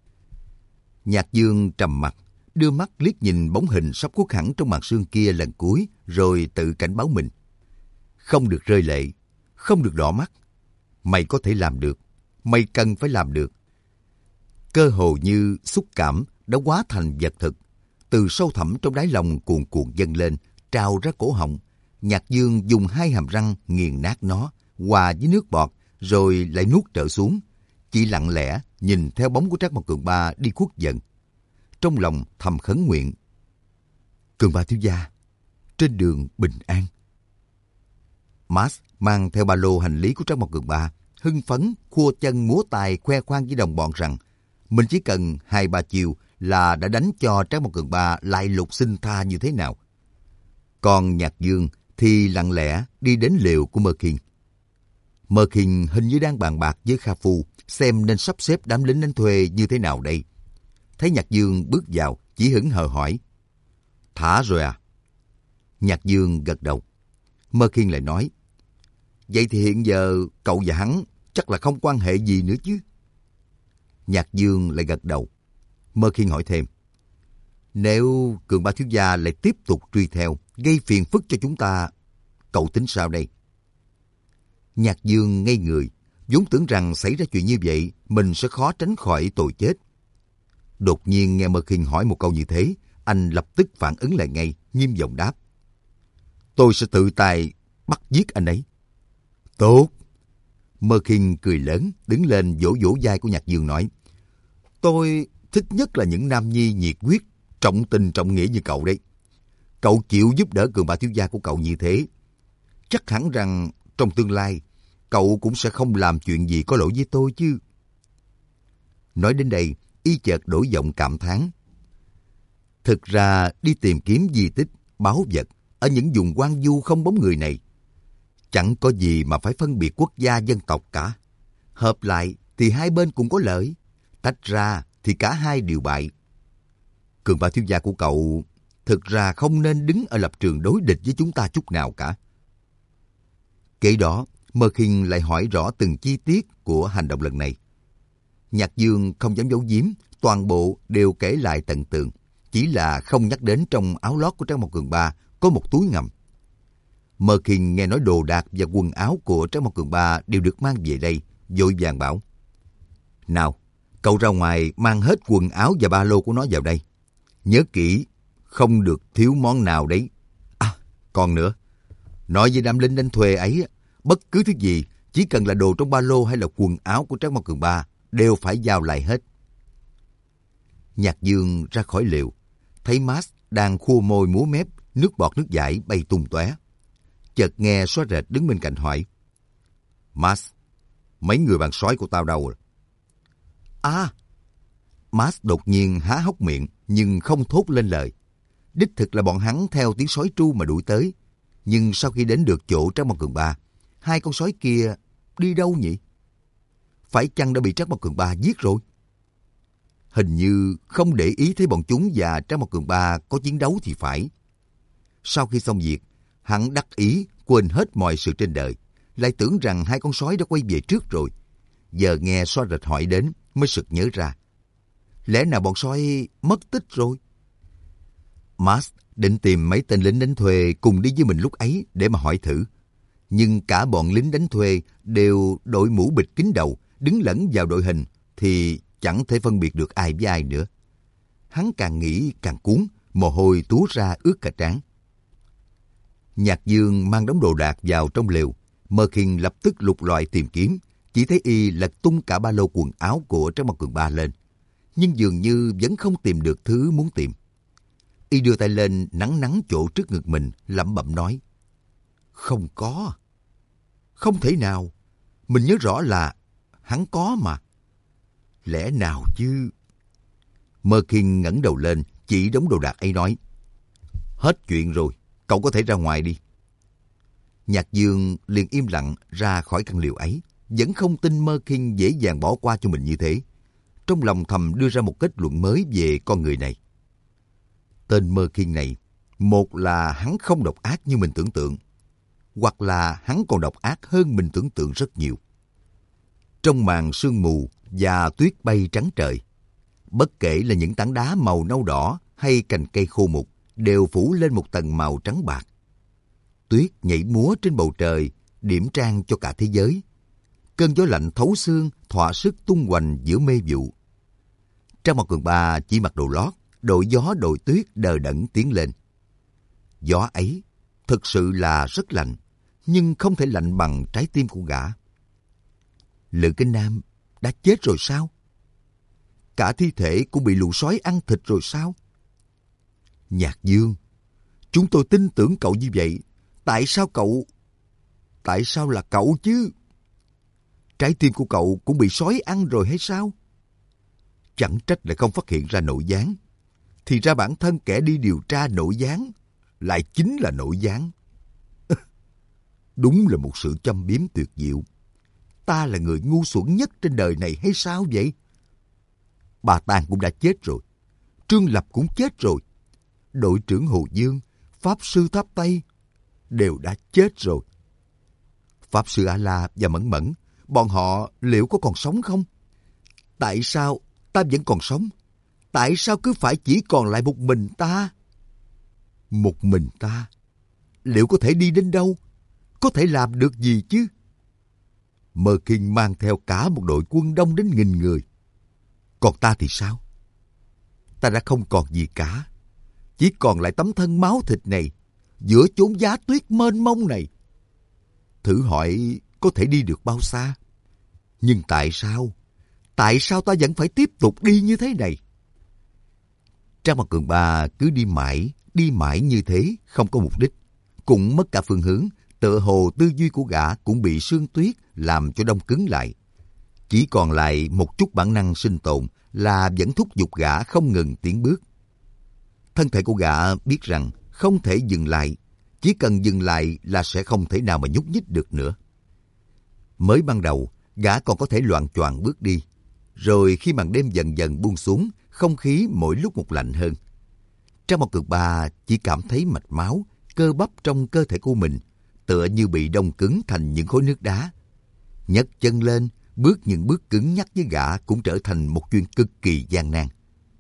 Nhạc Dương trầm mặt, đưa mắt liếc nhìn bóng hình sắp khuất hẳn trong màn sương kia lần cuối, rồi tự cảnh báo mình. Không được rơi lệ, không được đỏ mắt. Mày có thể làm được, mày cần phải làm được. Cơ hồ như xúc cảm đã hóa thành vật thực, từ sâu thẳm trong đáy lòng cuồn cuộn dâng lên, trào ra cổ họng. Nhạc Dương dùng hai hàm răng nghiền nát nó, hòa với nước bọt, rồi lại nuốt trở xuống. Chỉ lặng lẽ nhìn theo bóng của Trác Mộc Cường Ba đi khuất dần. Trong lòng thầm khấn nguyện. Cường Ba thiếu gia, trên đường bình an. Max mang theo ba lô hành lý của Trác Mộc Cường Ba, hưng phấn, khua chân múa tài khoe khoang với đồng bọn rằng mình chỉ cần 2-3 chiều là đã đánh cho Trác Mộc Cường Ba lại lục xin tha như thế nào. Còn Nhạc Dương thì lặng lẽ đi đến lều của Mơ Khiên. Mơ Khiên hình như đang bàn bạc với Kha Phu xem nên sắp xếp đám lính đánh thuê như thế nào đây. Thấy Nhạc Dương bước vào, chỉ hững hờ hỏi. Thả rồi à? Nhạc Dương gật đầu. Mơ Khiên lại nói. Vậy thì hiện giờ cậu và hắn chắc là không quan hệ gì nữa chứ? Nhạc Dương lại gật đầu. Mơ Khiên hỏi thêm. Nếu Cường Ba thiếu gia lại tiếp tục truy theo, gây phiền phức cho chúng ta, cậu tính sao đây? Nhạc Dương ngây người, vốn tưởng rằng xảy ra chuyện như vậy, mình sẽ khó tránh khỏi tội chết. Đột nhiên nghe Mơ Khiên hỏi một câu như thế, anh lập tức phản ứng lại ngay, nghiêm giọng đáp. Tôi sẽ tự tay bắt giết anh ấy. Tốt. Mơ Khiên cười lớn, đứng lên vỗ vỗ vai của Nhạc Dương nói. Tôi thích nhất là những nam nhi nhiệt huyết, trọng tình trọng nghĩa như cậu đấy. Cậu chịu giúp đỡ Cường Ba thiếu gia của cậu như thế. Chắc hẳn rằng trong tương lai, cậu cũng sẽ không làm chuyện gì có lỗi với tôi chứ. Nói đến đây, y chợt đổi giọng cảm thán. Thực ra đi tìm kiếm di tích, báu vật ở những vùng hoang vu không bóng người này, chẳng có gì mà phải phân biệt quốc gia dân tộc cả. Hợp lại thì hai bên cũng có lợi, tách ra thì cả hai đều bại. Cường Ba thiếu gia của cậu thực ra không nên đứng ở lập trường đối địch với chúng ta chút nào cả. Kể đó, Mơ Khiên lại hỏi rõ từng chi tiết của hành động lần này. Nhạc Dương không dám giấu giếm, toàn bộ đều kể lại tận tường, chỉ là không nhắc đến trong áo lót của Trác Mộc Cường Ba có một túi ngầm. Mơ Khiên nghe nói đồ đạc và quần áo của Trác Mộc Cường Ba đều được mang về đây, vội vàng bảo. Nào, cậu ra ngoài mang hết quần áo và ba lô của nó vào đây. Nhớ kỹ, không được thiếu món nào đấy. À, còn nữa, nói với đám lính đánh thuê ấy, bất cứ thứ gì, chỉ cần là đồ trong ba lô hay là quần áo của Trác Mộc Cường Ba, đều phải giao lại hết. Nhạc Dương ra khỏi lều, thấy Max đang khua môi múa mép, nước bọt nước dãi bay tung tóe. Chợt nghe Xóa Rệt đứng bên cạnh hỏi. Max, mấy người bạn sói của tao đâu rồi? À! Max đột nhiên há hốc miệng nhưng không thốt lên lời. Đích thực là bọn hắn theo tiếng sói tru mà đuổi tới. Nhưng sau khi đến được chỗ Trác Mộc Cường Ba, hai con sói kia đi đâu nhỉ? Phải chăng đã bị Trác Mộc Cường Ba giết rồi? Hình như không để ý thấy bọn chúng và Trác Mộc Cường Ba có chiến đấu thì phải. Sau khi xong việc, hắn đắc ý quên hết mọi sự trên đời, lại tưởng rằng hai con sói đã quay về trước rồi. Giờ nghe Xóa Rệt hỏi đến mới sực nhớ ra. Lẽ nào bọn sói mất tích rồi? Max định tìm mấy tên lính đánh thuê cùng đi với mình lúc ấy để mà hỏi thử. Nhưng cả bọn lính đánh thuê đều đội mũ bịt kín đầu, đứng lẫn vào đội hình thì chẳng thể phân biệt được ai với ai nữa. Hắn càng nghĩ càng cuốn, mồ hôi túa ra ướt cả trán. Nhạc Dương mang đống đồ đạc vào trong lều. Merkin lập tức lục lọi tìm kiếm, chỉ thấy y lật tung cả ba lô quần áo của Trác Mộc Cường Ba lên, nhưng dường như vẫn không tìm được thứ muốn tìm. Y đưa tay lên nắn nắn chỗ trước ngực mình, lẩm bẩm nói: Không có. Không thể nào. Mình nhớ rõ là hắn có mà. Lẽ nào chứ? Merkin ngẩng đầu lên, chỉ đống đồ đạc ấy nói: Hết chuyện rồi, cậu có thể ra ngoài đi. Nhạc Dương liền im lặng ra khỏi căn liều ấy, vẫn không tin Merkin dễ dàng bỏ qua cho mình như thế. Trong lòng thầm đưa ra một kết luận mới về con người này. Tên Merkin này, một là hắn không độc ác như mình tưởng tượng, hoặc là hắn còn độc ác hơn mình tưởng tượng rất nhiều. Trong màn sương mù và tuyết bay trắng trời, bất kể là những tảng đá màu nâu đỏ hay cành cây khô mục, đều phủ lên một tầng màu trắng bạc. Tuyết nhảy múa trên bầu trời, điểm trang cho cả thế giới. Cơn gió lạnh thấu xương thỏa sức tung hoành giữa mê vụ. Trác Mộc Cường Ba chỉ mặc đồ lót, đội gió đội tuyết đờ đẫn tiến lên. Gió ấy thực sự là rất lạnh, nhưng không thể lạnh bằng trái tim của gã. Lữ Kinh Nam đã chết rồi sao? Cả thi thể cũng bị lũ sói ăn thịt rồi sao? Nhạc Dương, chúng tôi tin tưởng cậu như vậy. Tại sao cậu... Tại sao là cậu chứ? Trái tim của cậu cũng bị sói ăn rồi hay sao? Chẳng trách lại không phát hiện ra nội gián. Thì ra bản thân kẻ đi điều tra nội gián lại chính là nội gián. Đúng là một sự châm biếm tuyệt diệu. Ta là người ngu xuẩn nhất trên đời này hay sao vậy? Bà Tàng cũng đã chết rồi. Trương Lập cũng chết rồi. Đội trưởng Hồ Dương, Pháp sư Tháp Tây đều đã chết rồi. Pháp sư A-la và Mẫn Mẫn, bọn họ liệu có còn sống không? Tại sao ta vẫn còn sống? Tại sao cứ phải chỉ còn lại một mình ta? Một mình ta? Liệu có thể đi đến đâu? Có thể làm được gì chứ? Merkin mang theo cả một đội quân đông đến 1000 người. Còn ta thì sao? Ta đã không còn gì cả. Chỉ còn lại tấm thân máu thịt này giữa chốn giá tuyết mênh mông này. Thử hỏi có thể đi được bao xa? Nhưng tại sao? Tại sao ta vẫn phải tiếp tục đi như thế này? Trác Mộc Cường Ba cứ đi mãi như thế, không có mục đích. Cũng mất cả phương hướng, tựa hồ tư duy của gã cũng bị sương tuyết làm cho đông cứng lại. Chỉ còn lại một chút bản năng sinh tồn là vẫn thúc giục gã không ngừng tiến bước. Thân thể của gã biết rằng không thể dừng lại, chỉ cần dừng lại là sẽ không thể nào mà nhúc nhích được nữa. Mới ban đầu, gã còn có thể loạng choạng bước đi. Rồi khi màn đêm dần dần buông xuống, không khí mỗi lúc một lạnh hơn. Trác Mộc Cường Ba chỉ cảm thấy mạch máu, cơ bắp trong cơ thể của mình tựa như bị đông cứng thành những khối nước đá. Nhấc chân lên, bước những bước cứng nhắc với gã cũng trở thành một chuyện cực kỳ gian nan.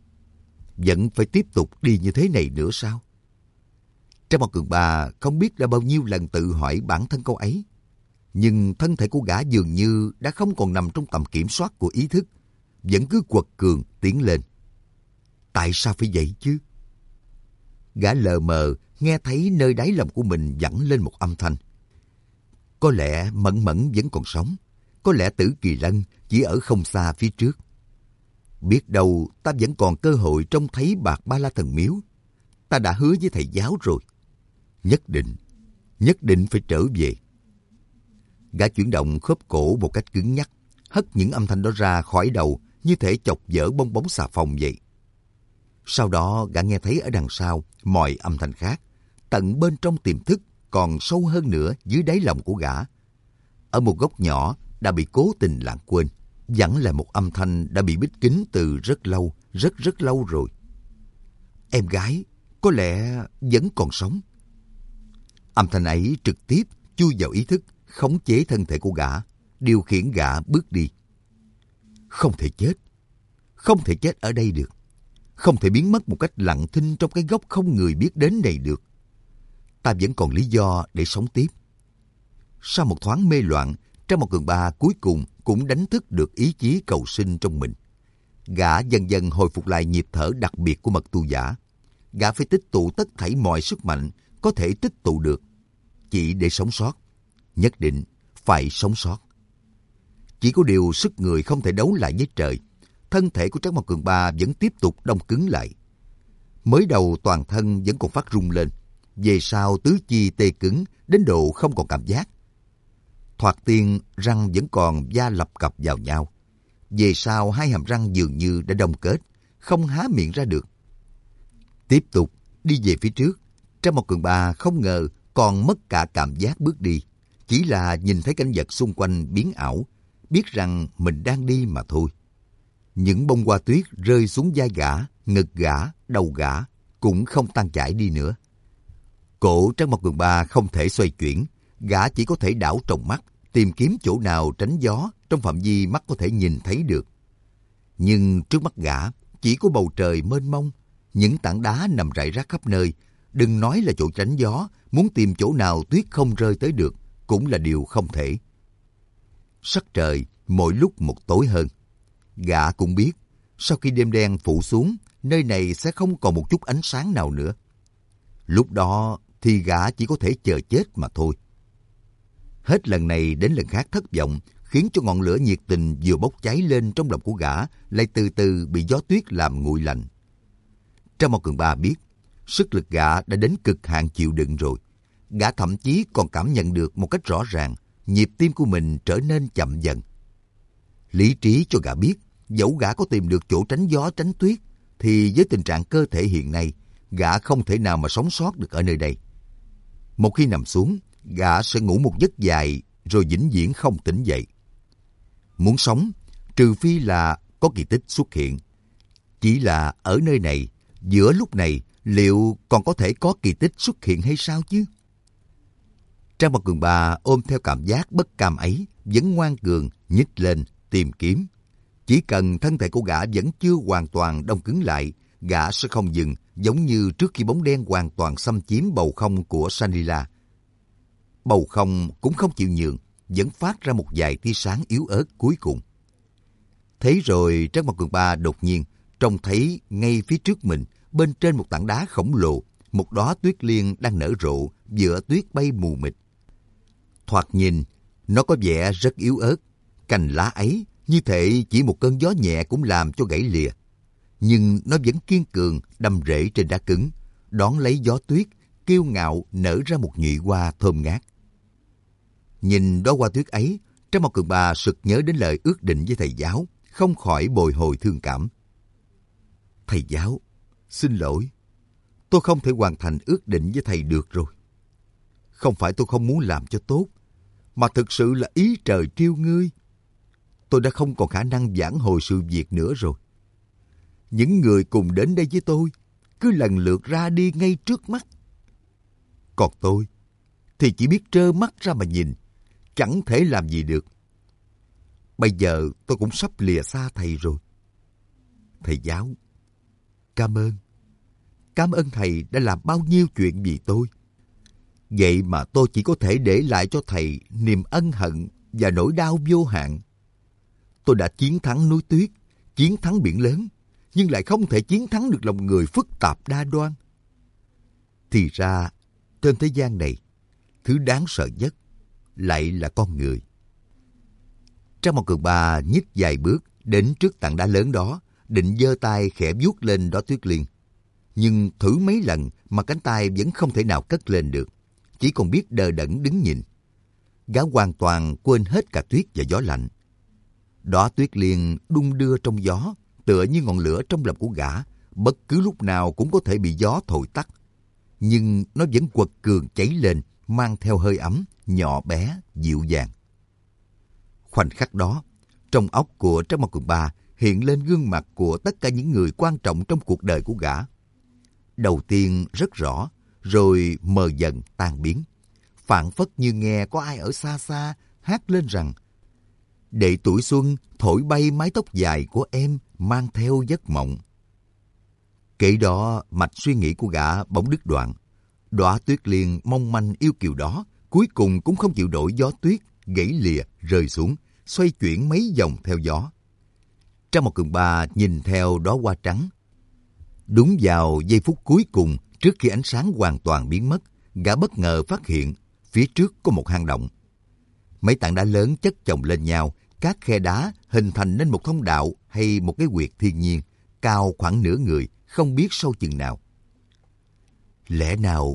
Vẫn phải tiếp tục đi như thế này nữa sao? Trác Mộc Cường Ba không biết đã bao nhiêu lần tự hỏi bản thân câu ấy. Nhưng thân thể của gã dường như đã không còn nằm trong tầm kiểm soát của ý thức, vẫn cứ quật cường tiến lên. Tại sao phải vậy chứ? Gã lờ mờ nghe thấy nơi đáy lòng của mình vẳng lên một âm thanh. Có lẽ Mẫn Mẫn vẫn còn sống, có lẽ Tử Kỳ Lân chỉ ở không xa phía trước. Biết đâu ta vẫn còn cơ hội trông thấy Bạc Ba La Thần Miếu. Ta đã hứa với thầy giáo rồi. Nhất định phải trở về. Gã chuyển động khớp cổ một cách cứng nhắc, hất những âm thanh đó ra khỏi đầu như thể chọc dở bong bóng xà phòng vậy. Sau đó gã nghe thấy ở đằng sau mọi âm thanh khác, tận bên trong tiềm thức còn sâu hơn nữa dưới đáy lòng của gã. Ở một góc nhỏ đã bị cố tình lãng quên, vẫn là một âm thanh đã bị bít kín từ rất lâu, rất lâu rồi. Em gái có lẽ vẫn còn sống. Âm thanh ấy trực tiếp chui vào ý thức, khống chế thân thể của gã, điều khiển gã bước đi. Không thể chết. Không thể chết ở đây được. Không thể biến mất một cách lặng thinh trong cái góc không người biết đến này được. Ta vẫn còn lý do để sống tiếp. Sau một thoáng mê loạn, Trang Mộc Cường Ba cuối cùng cũng đánh thức được ý chí cầu sinh trong mình. Gã dần dần hồi phục lại nhịp thở đặc biệt của mật tu giả. Gã phải tích tụ tất thảy mọi sức mạnh có thể tích tụ được, chỉ để sống sót. Nhất định phải sống sót. Chỉ có điều sức người không thể đấu lại với trời. Thân thể của Trác Mộc Cường Ba vẫn tiếp tục đông cứng lại. Mới đầu toàn thân vẫn còn phát rung lên, về sau tứ chi tê cứng đến độ không còn cảm giác. Thoạt tiên răng vẫn còn da lập cập vào nhau. Về sau hai hàm răng dường như đã đông kết, không há miệng ra được. Tiếp tục đi về phía trước, Trác Mộc Cường Ba không ngờ còn mất cả cảm giác bước đi. Chỉ là nhìn thấy cảnh vật xung quanh biến ảo, biết rằng mình đang đi mà thôi. Những bông hoa tuyết rơi xuống vai gã, ngực gã, đầu gã cũng không tan chảy đi nữa. Cổ Trác Mộc Cường Ba không thể xoay chuyển, gã chỉ có thể đảo tròng mắt, tìm kiếm chỗ nào tránh gió trong phạm vi mắt có thể nhìn thấy được. Nhưng trước mắt gã chỉ có bầu trời mênh mông, những tảng đá nằm rải rác khắp nơi. Đừng nói là chỗ tránh gió, muốn tìm chỗ nào tuyết không rơi tới được cũng là điều không thể. Sắc trời mỗi lúc một tối hơn. Gã cũng biết, sau khi đêm đen phủ xuống, nơi này sẽ không còn một chút ánh sáng nào nữa. Lúc đó thì gã chỉ có thể chờ chết mà thôi. Hết lần này đến lần khác thất vọng, khiến cho ngọn lửa nhiệt tình vừa bốc cháy lên trong lòng của gã lại từ từ bị gió tuyết làm nguội lạnh. Trác Mộc Cường Ba biết, sức lực gã đã đến cực hạn chịu đựng rồi. Gã thậm chí còn cảm nhận được một cách rõ ràng, nhịp tim của mình trở nên chậm dần. Lý trí cho gã biết, dẫu gã có tìm được chỗ tránh gió tránh tuyết, thì với tình trạng cơ thể hiện nay, gã không thể nào mà sống sót được ở nơi đây. Một khi nằm xuống, gã sẽ ngủ một giấc dài rồi vĩnh viễn không tỉnh dậy. Muốn sống, trừ phi là có kỳ tích xuất hiện. Chỉ là ở nơi này, giữa lúc này, liệu còn có thể có kỳ tích xuất hiện hay sao chứ? Trang Mộc Cường Ba ôm theo cảm giác bất cam ấy, vẫn ngoan cường, nhích lên, tìm kiếm. Chỉ cần thân thể của gã vẫn chưa hoàn toàn đông cứng lại, gã sẽ không dừng, giống như trước khi bóng đen hoàn toàn xâm chiếm bầu không của Shangri-La. Bầu không cũng không chịu nhường, vẫn phát ra một vài tia sáng yếu ớt cuối cùng. Thế rồi Trác Mộc Cường Ba đột nhiên trông thấy ngay phía trước mình, bên trên một tảng đá khổng lồ, một đóa tuyết liên đang nở rộ giữa tuyết bay mù mịt. Thoạt nhìn, nó có vẻ rất yếu ớt, cành lá ấy như thể chỉ một cơn gió nhẹ cũng làm cho gãy lìa. Nhưng nó vẫn kiên cường đâm rễ trên đá cứng, đón lấy gió tuyết, kiêu ngạo nở ra một nhụy hoa thơm ngát. Nhìn đóa hoa tuyết ấy, Trác Mộc Cường Ba sực nhớ đến lời ước định với thầy giáo, không khỏi bồi hồi thương cảm. Thầy giáo, xin lỗi, tôi không thể hoàn thành ước định với thầy được rồi. Không phải tôi không muốn làm cho tốt, mà thực sự là ý trời trêu ngươi. Tôi đã không còn khả năng vãn hồi sự việc nữa rồi. Những người cùng đến đây với tôi cứ lần lượt ra đi ngay trước mắt. Còn tôi thì chỉ biết trơ mắt ra mà nhìn, chẳng thể làm gì được. Bây giờ tôi cũng sắp lìa xa thầy rồi. Thầy giáo, cảm ơn. Cảm ơn thầy đã làm bao nhiêu chuyện vì tôi. Vậy mà tôi chỉ có thể để lại cho thầy niềm ân hận và nỗi đau vô hạn. Tôi đã chiến thắng núi tuyết, chiến thắng biển lớn, nhưng lại không thể chiến thắng được lòng người phức tạp đa đoan. Thì ra, trên thế gian này, thứ đáng sợ nhất lại là con người. Trác Mộc Cường Ba nhích vài bước đến trước tảng đá lớn đó, định giơ tay khẽ vuốt lên đó tuyết liên. Nhưng thử mấy lần mà cánh tay vẫn không thể nào cất lên được, chỉ còn biết đờ đẫn đứng nhìn. Gã hoàn toàn quên hết cả tuyết và gió lạnh. Đóa tuyết liên đung đưa trong gió, tựa như ngọn lửa trong lòng của gã, bất cứ lúc nào cũng có thể bị gió thổi tắt. Nhưng nó vẫn quật cường cháy lên, mang theo hơi ấm, nhỏ bé, dịu dàng. Khoảnh khắc đó, trong óc của Trác Mộc Cường Ba hiện lên gương mặt của tất cả những người quan trọng trong cuộc đời của gã. Đầu tiên rất rõ, rồi mờ dần tan biến, phảng phất như nghe có ai ở xa xa hát lên rằng: để tuổi xuân thổi bay mái tóc dài của em mang theo giấc mộng. Kể đó mạch suy nghĩ của gã bỗng đứt đoạn. Đóa tuyết liên mong manh yêu kiều đó cuối cùng cũng không chịu nổi gió tuyết, gãy lìa rơi xuống, xoay chuyển mấy vòng theo gió. Trang một Cường Ba nhìn theo đóa hoa trắng. Đúng vào giây phút cuối cùng trước khi ánh sáng hoàn toàn biến mất, gã bất ngờ phát hiện phía trước có một hang động. Mấy tảng đá lớn chất chồng lên nhau, các khe đá hình thành nên một thông đạo hay một cái huyệt thiên nhiên, cao khoảng nửa người, không biết sâu chừng nào. Lẽ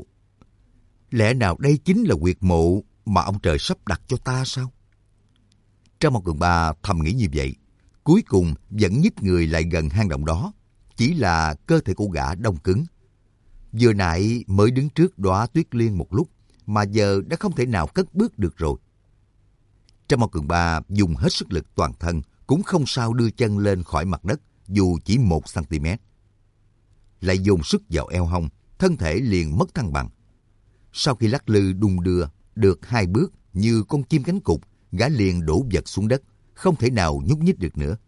nào đây chính là huyệt mộ mà ông trời sắp đặt cho ta sao? Trang một Cường Ba thầm nghĩ như vậy, cuối cùng vẫn nhích người lại gần hang động đó. Chỉ là cơ thể của gã đông cứng. Vừa nãy mới đứng trước đóa tuyết liên một lúc, mà giờ đã không thể nào cất bước được rồi. Trang một Cường Ba dùng hết sức lực toàn thân, cũng không sao đưa chân lên khỏi mặt đất, dù chỉ 1 cm. Lại dồn sức vào eo hông, thân thể liền mất thăng bằng. Sau khi lắc lư đung đưa được 2 bước như con chim cánh cụt, gã liền đổ vật xuống đất, không thể nào nhúc nhích được nữa.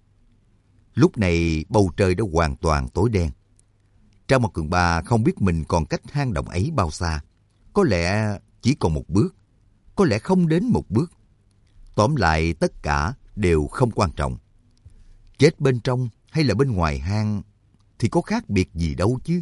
Lúc này bầu trời đã hoàn toàn tối đen. Trang một Cường Ba không biết mình còn cách hang động ấy bao xa. Có lẽ chỉ còn 1 bước, có lẽ không đến 1 bước. Tóm lại tất cả đều không quan trọng. Chết bên trong hay là bên ngoài hang thì có khác biệt gì đâu chứ.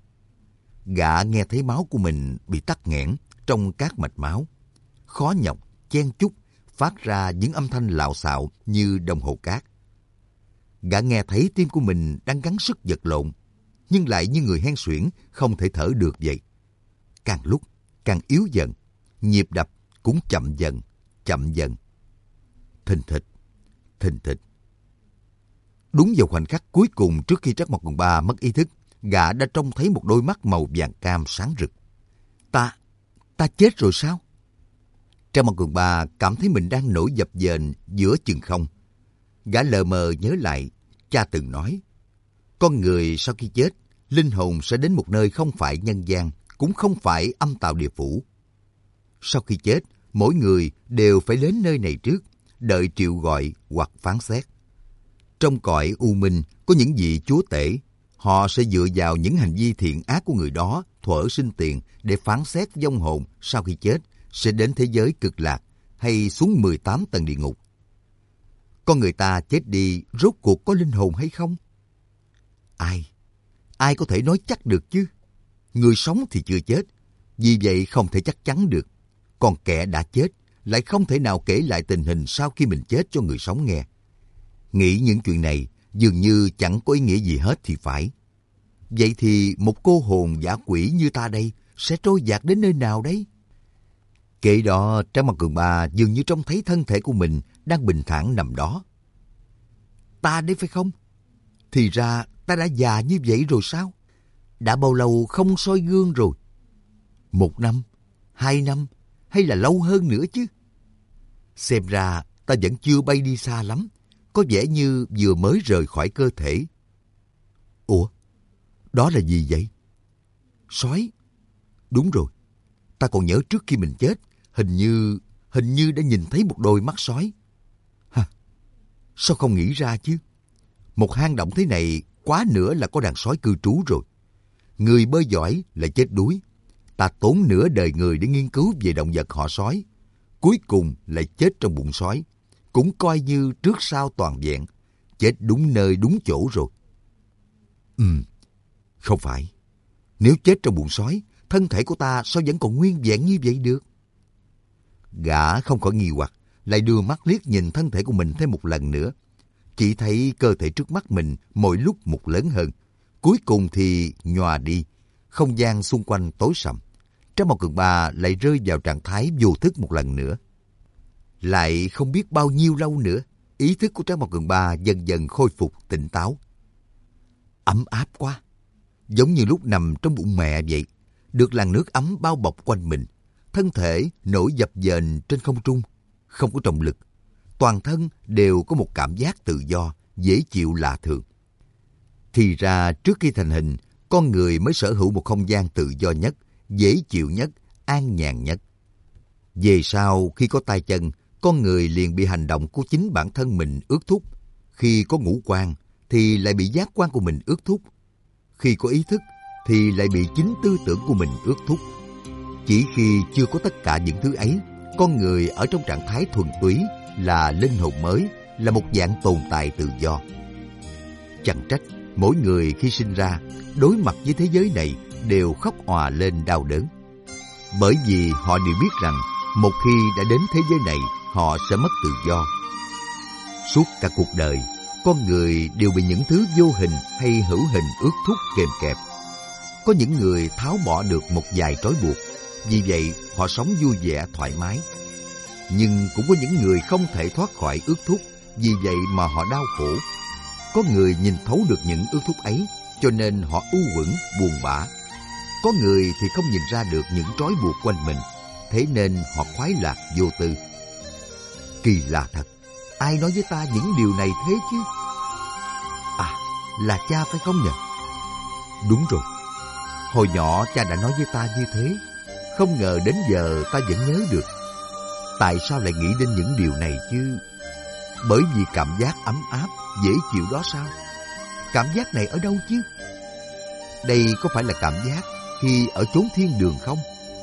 Gã nghe thấy máu của mình bị tắc nghẽn trong các mạch máu. Khó nhọc, chen chúc, phát ra những âm thanh lạo xạo như đồng hồ cát. Gã nghe thấy tim của mình đang gắng sức vật lộn, nhưng lại như người hen suyễn không thể thở được vậy. Càng lúc càng yếu dần, nhịp đập cũng chậm dần, chậm dần. Thình thịch, thình thịch. Đúng vào khoảnh khắc cuối cùng trước khi Trắc Mộc Cường Ba mất ý thức, gã đã trông thấy một đôi mắt màu vàng cam sáng rực. Ta chết rồi sao? Trắc Mộc Cường Ba cảm thấy mình đang nổi dập dềnh giữa chừng không. Gã lờ mờ nhớ lại, cha từng nói, con người sau khi chết, linh hồn sẽ đến một nơi không phải nhân gian, cũng không phải âm tào địa phủ. Sau khi chết, mỗi người đều phải đến nơi này trước, đợi triệu gọi hoặc phán xét. Trong cõi u minh có những vị chúa tể, họ sẽ dựa vào những hành vi thiện ác của người đó thuở sinh tiền để phán xét vong hồn sau khi chết sẽ đến thế giới cực lạc hay xuống 18 tầng địa ngục. Con người ta chết đi rốt cuộc có linh hồn hay không? Ai có thể nói chắc được chứ? Người sống thì chưa chết, vì vậy không thể chắc chắn được. Còn kẻ đã chết lại không thể nào kể lại tình hình sau khi mình chết cho người sống nghe. Nghĩ những chuyện này dường như chẳng có ý nghĩa gì hết thì phải. Vậy thì một cô hồn dã quỷ như ta đây sẽ trôi dạt đến nơi nào đấy? Kể đó Trác Mộc Cường Ba dường như trông thấy thân thể của mình đang bình thản nằm đó. Ta đấy phải không? Thì ra ta đã già như vậy rồi sao? Đã bao lâu không soi gương rồi? 1 năm, 2 năm hay là lâu hơn nữa chứ? Xem ra ta vẫn chưa bay đi xa lắm, có vẻ như vừa mới rời khỏi cơ thể. Ủa, đó là gì vậy? Sói. Đúng rồi, ta còn nhớ trước khi mình chết, hình như đã nhìn thấy một đôi mắt sói. Sao không nghĩ ra chứ? Một hang động thế này quá nữa là có đàn sói cư trú rồi. Người bơi giỏi lại chết đuối. Ta tốn nửa đời người để nghiên cứu về động vật họ sói. Cuối cùng lại chết trong bụng sói. Cũng coi như trước sau toàn vẹn. Chết đúng nơi đúng chỗ rồi. Không phải. Nếu chết trong bụng sói, thân thể của ta sao vẫn còn nguyên vẹn như vậy được? Gã không khỏi nghi hoặc, lại đưa mắt liếc nhìn thân thể của mình thêm một lần nữa. Chỉ thấy cơ thể trước mắt mình mỗi lúc một lớn hơn. Cuối cùng thì nhòa đi, không gian xung quanh tối sầm. Trác Mộc Cường Ba lại rơi vào trạng thái vô thức một lần nữa. Lại không biết bao nhiêu lâu nữa, ý thức của Trác Mộc Cường Ba dần dần khôi phục tỉnh táo. Ấm áp quá, giống như lúc nằm trong bụng mẹ vậy, được làn nước ấm bao bọc quanh mình. Thân thể nổi dập dềnh trên không trung, không có trọng lực. Toàn thân đều có một cảm giác tự do, dễ chịu lạ thường. Thì ra trước khi thành hình, con người mới sở hữu một không gian tự do nhất, dễ chịu nhất, an nhàn nhất. Về sau khi có tay chân, con người liền bị hành động của chính bản thân mình ước thúc. Khi có ngũ quan thì lại bị giác quan của mình ước thúc. Khi có ý thức thì lại bị chính tư tưởng của mình ước thúc. Chỉ khi chưa có tất cả những thứ ấy, con người ở trong trạng thái thuần túy là linh hồn mới, là một dạng tồn tại tự do. Chẳng trách mỗi người khi sinh ra, đối mặt với thế giới này đều khóc òa lên đau đớn. Bởi vì họ đều biết rằng một khi đã đến thế giới này, họ sẽ mất tự do. Suốt cả cuộc đời, con người đều bị những thứ vô hình hay hữu hình ước thúc kềm kẹp. Có những người tháo bỏ được một vài trói buộc, vì vậy họ sống vui vẻ thoải mái. Nhưng cũng có những người không thể thoát khỏi ước thúc, vì vậy mà họ đau khổ. Có người nhìn thấu được những ước thúc ấy, cho nên họ u uẩn, buồn bã. Có người thì không nhìn ra được những trói buộc quanh mình, thế nên họ khoái lạc vô tư. Kỳ lạ thật, ai nói với ta những điều này thế chứ? À, là cha phải không nhỉ? Đúng rồi, hồi nhỏ cha đã nói với ta như thế. Không ngờ đến giờ ta vẫn nhớ được. Tại sao lại nghĩ đến những điều này chứ? Bởi vì cảm giác ấm áp, dễ chịu đó sao? Cảm giác này ở đâu chứ? Đây có phải là cảm giác khi ở chốn thiên đường không?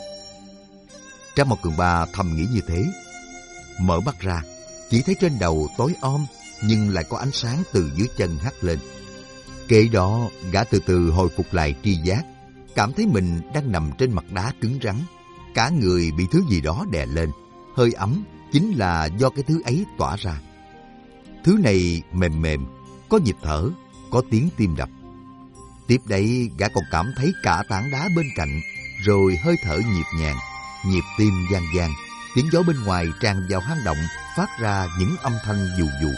Trang Mộc Cường Ba thầm nghĩ như thế. Mở mắt ra, chỉ thấy trên đầu tối om, nhưng lại có ánh sáng từ dưới chân hắt lên. Kế đó, gã từ từ hồi phục lại tri giác, cảm thấy mình đang nằm trên mặt đá cứng rắn. Cả người bị thứ gì đó đè lên, hơi ấm chính là do cái thứ ấy tỏa ra. Thứ này mềm mềm, có nhịp thở, có tiếng tim đập. Tiếp đấy, gã còn cảm thấy cả tảng đá bên cạnh, rồi hơi thở nhịp nhàng, nhịp tim vang vang. Tiếng gió bên ngoài tràn vào hang động, phát ra những âm thanh dù dù.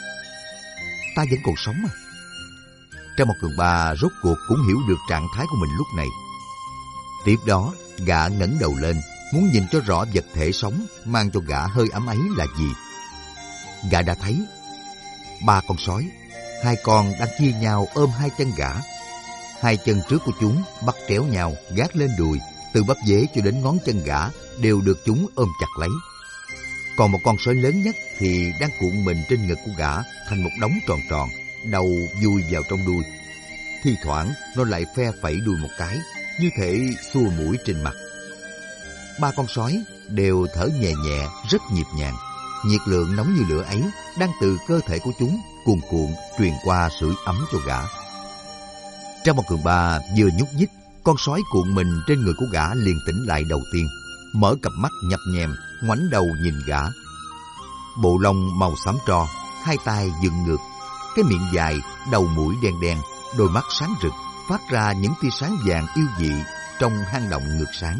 Ta vẫn còn sống à? Trang Mộc Cường Ba rốt cuộc cũng hiểu được trạng thái của mình lúc này. Tiếp đó, gã ngẩng đầu lên, muốn nhìn cho rõ vật thể sống mang cho gã hơi ấm ấy là gì. Gã đã thấy 3 con sói, 2 con đang chia nhau ôm 2 chân gã. 2 chân trước của chúng bắt tréo nhau gác lên đùi, từ bắp dế cho đến ngón chân gã đều được chúng ôm chặt lấy. Còn một con sói lớn nhất thì đang cuộn mình trên ngực của gã thành một đống tròn tròn, đầu vùi vào trong đuôi. Thi thoảng nó lại phe phẩy đuôi một cái, như thể xua mũi trên mặt. 3 con sói đều thở nhẹ nhẹ, rất nhịp nhàng. Nhiệt lượng nóng như lửa ấy đang từ cơ thể của chúng cuồn cuộn truyền qua sưởi ấm cho gã. Trang Mộc Cường Ba vừa nhúc nhích, con sói cuộn mình trên người của gã liền tỉnh lại đầu tiên, mở cặp mắt nhập nhèm, ngoảnh đầu nhìn gã. Bộ lông màu xám tro, 2 tay dựng ngược, cái miệng dài, đầu mũi đen đen, đôi mắt sáng rực, phát ra những tia sáng vàng yêu dị trong hang động ngược sáng.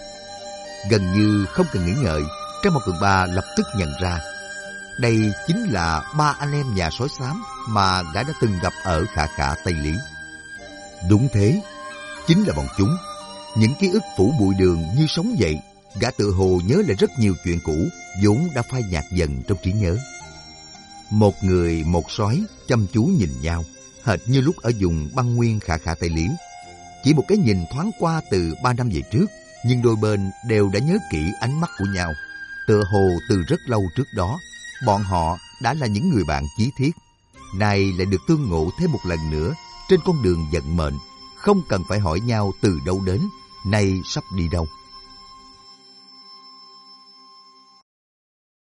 Gần như không cần nghĩ ngợi, Trang Mộc Cường Ba lập tức nhận ra đây chính là 3 anh em nhà sói xám mà gã đã từng gặp ở Khả Khả Tây Lý. Đúng thế, chính là bọn chúng. Những ký ức phủ bụi đường như sống dậy, gã tự hồ nhớ lại rất nhiều chuyện cũ vốn đã phai nhạt dần trong trí nhớ. Một người một sói chăm chú nhìn nhau, hệt như lúc ở vùng băng nguyên Khả Khả Tây Lý. Chỉ một cái nhìn thoáng qua từ 3 năm về trước, nhưng đôi bên đều đã nhớ kỹ ánh mắt của nhau. Tựa hồ từ rất lâu trước đó, bọn họ đã là những người bạn chí thiết. Nay lại được tương ngộ thêm một lần nữa trên con đường vận mệnh, không cần phải hỏi nhau từ đâu đến, nay sắp đi đâu.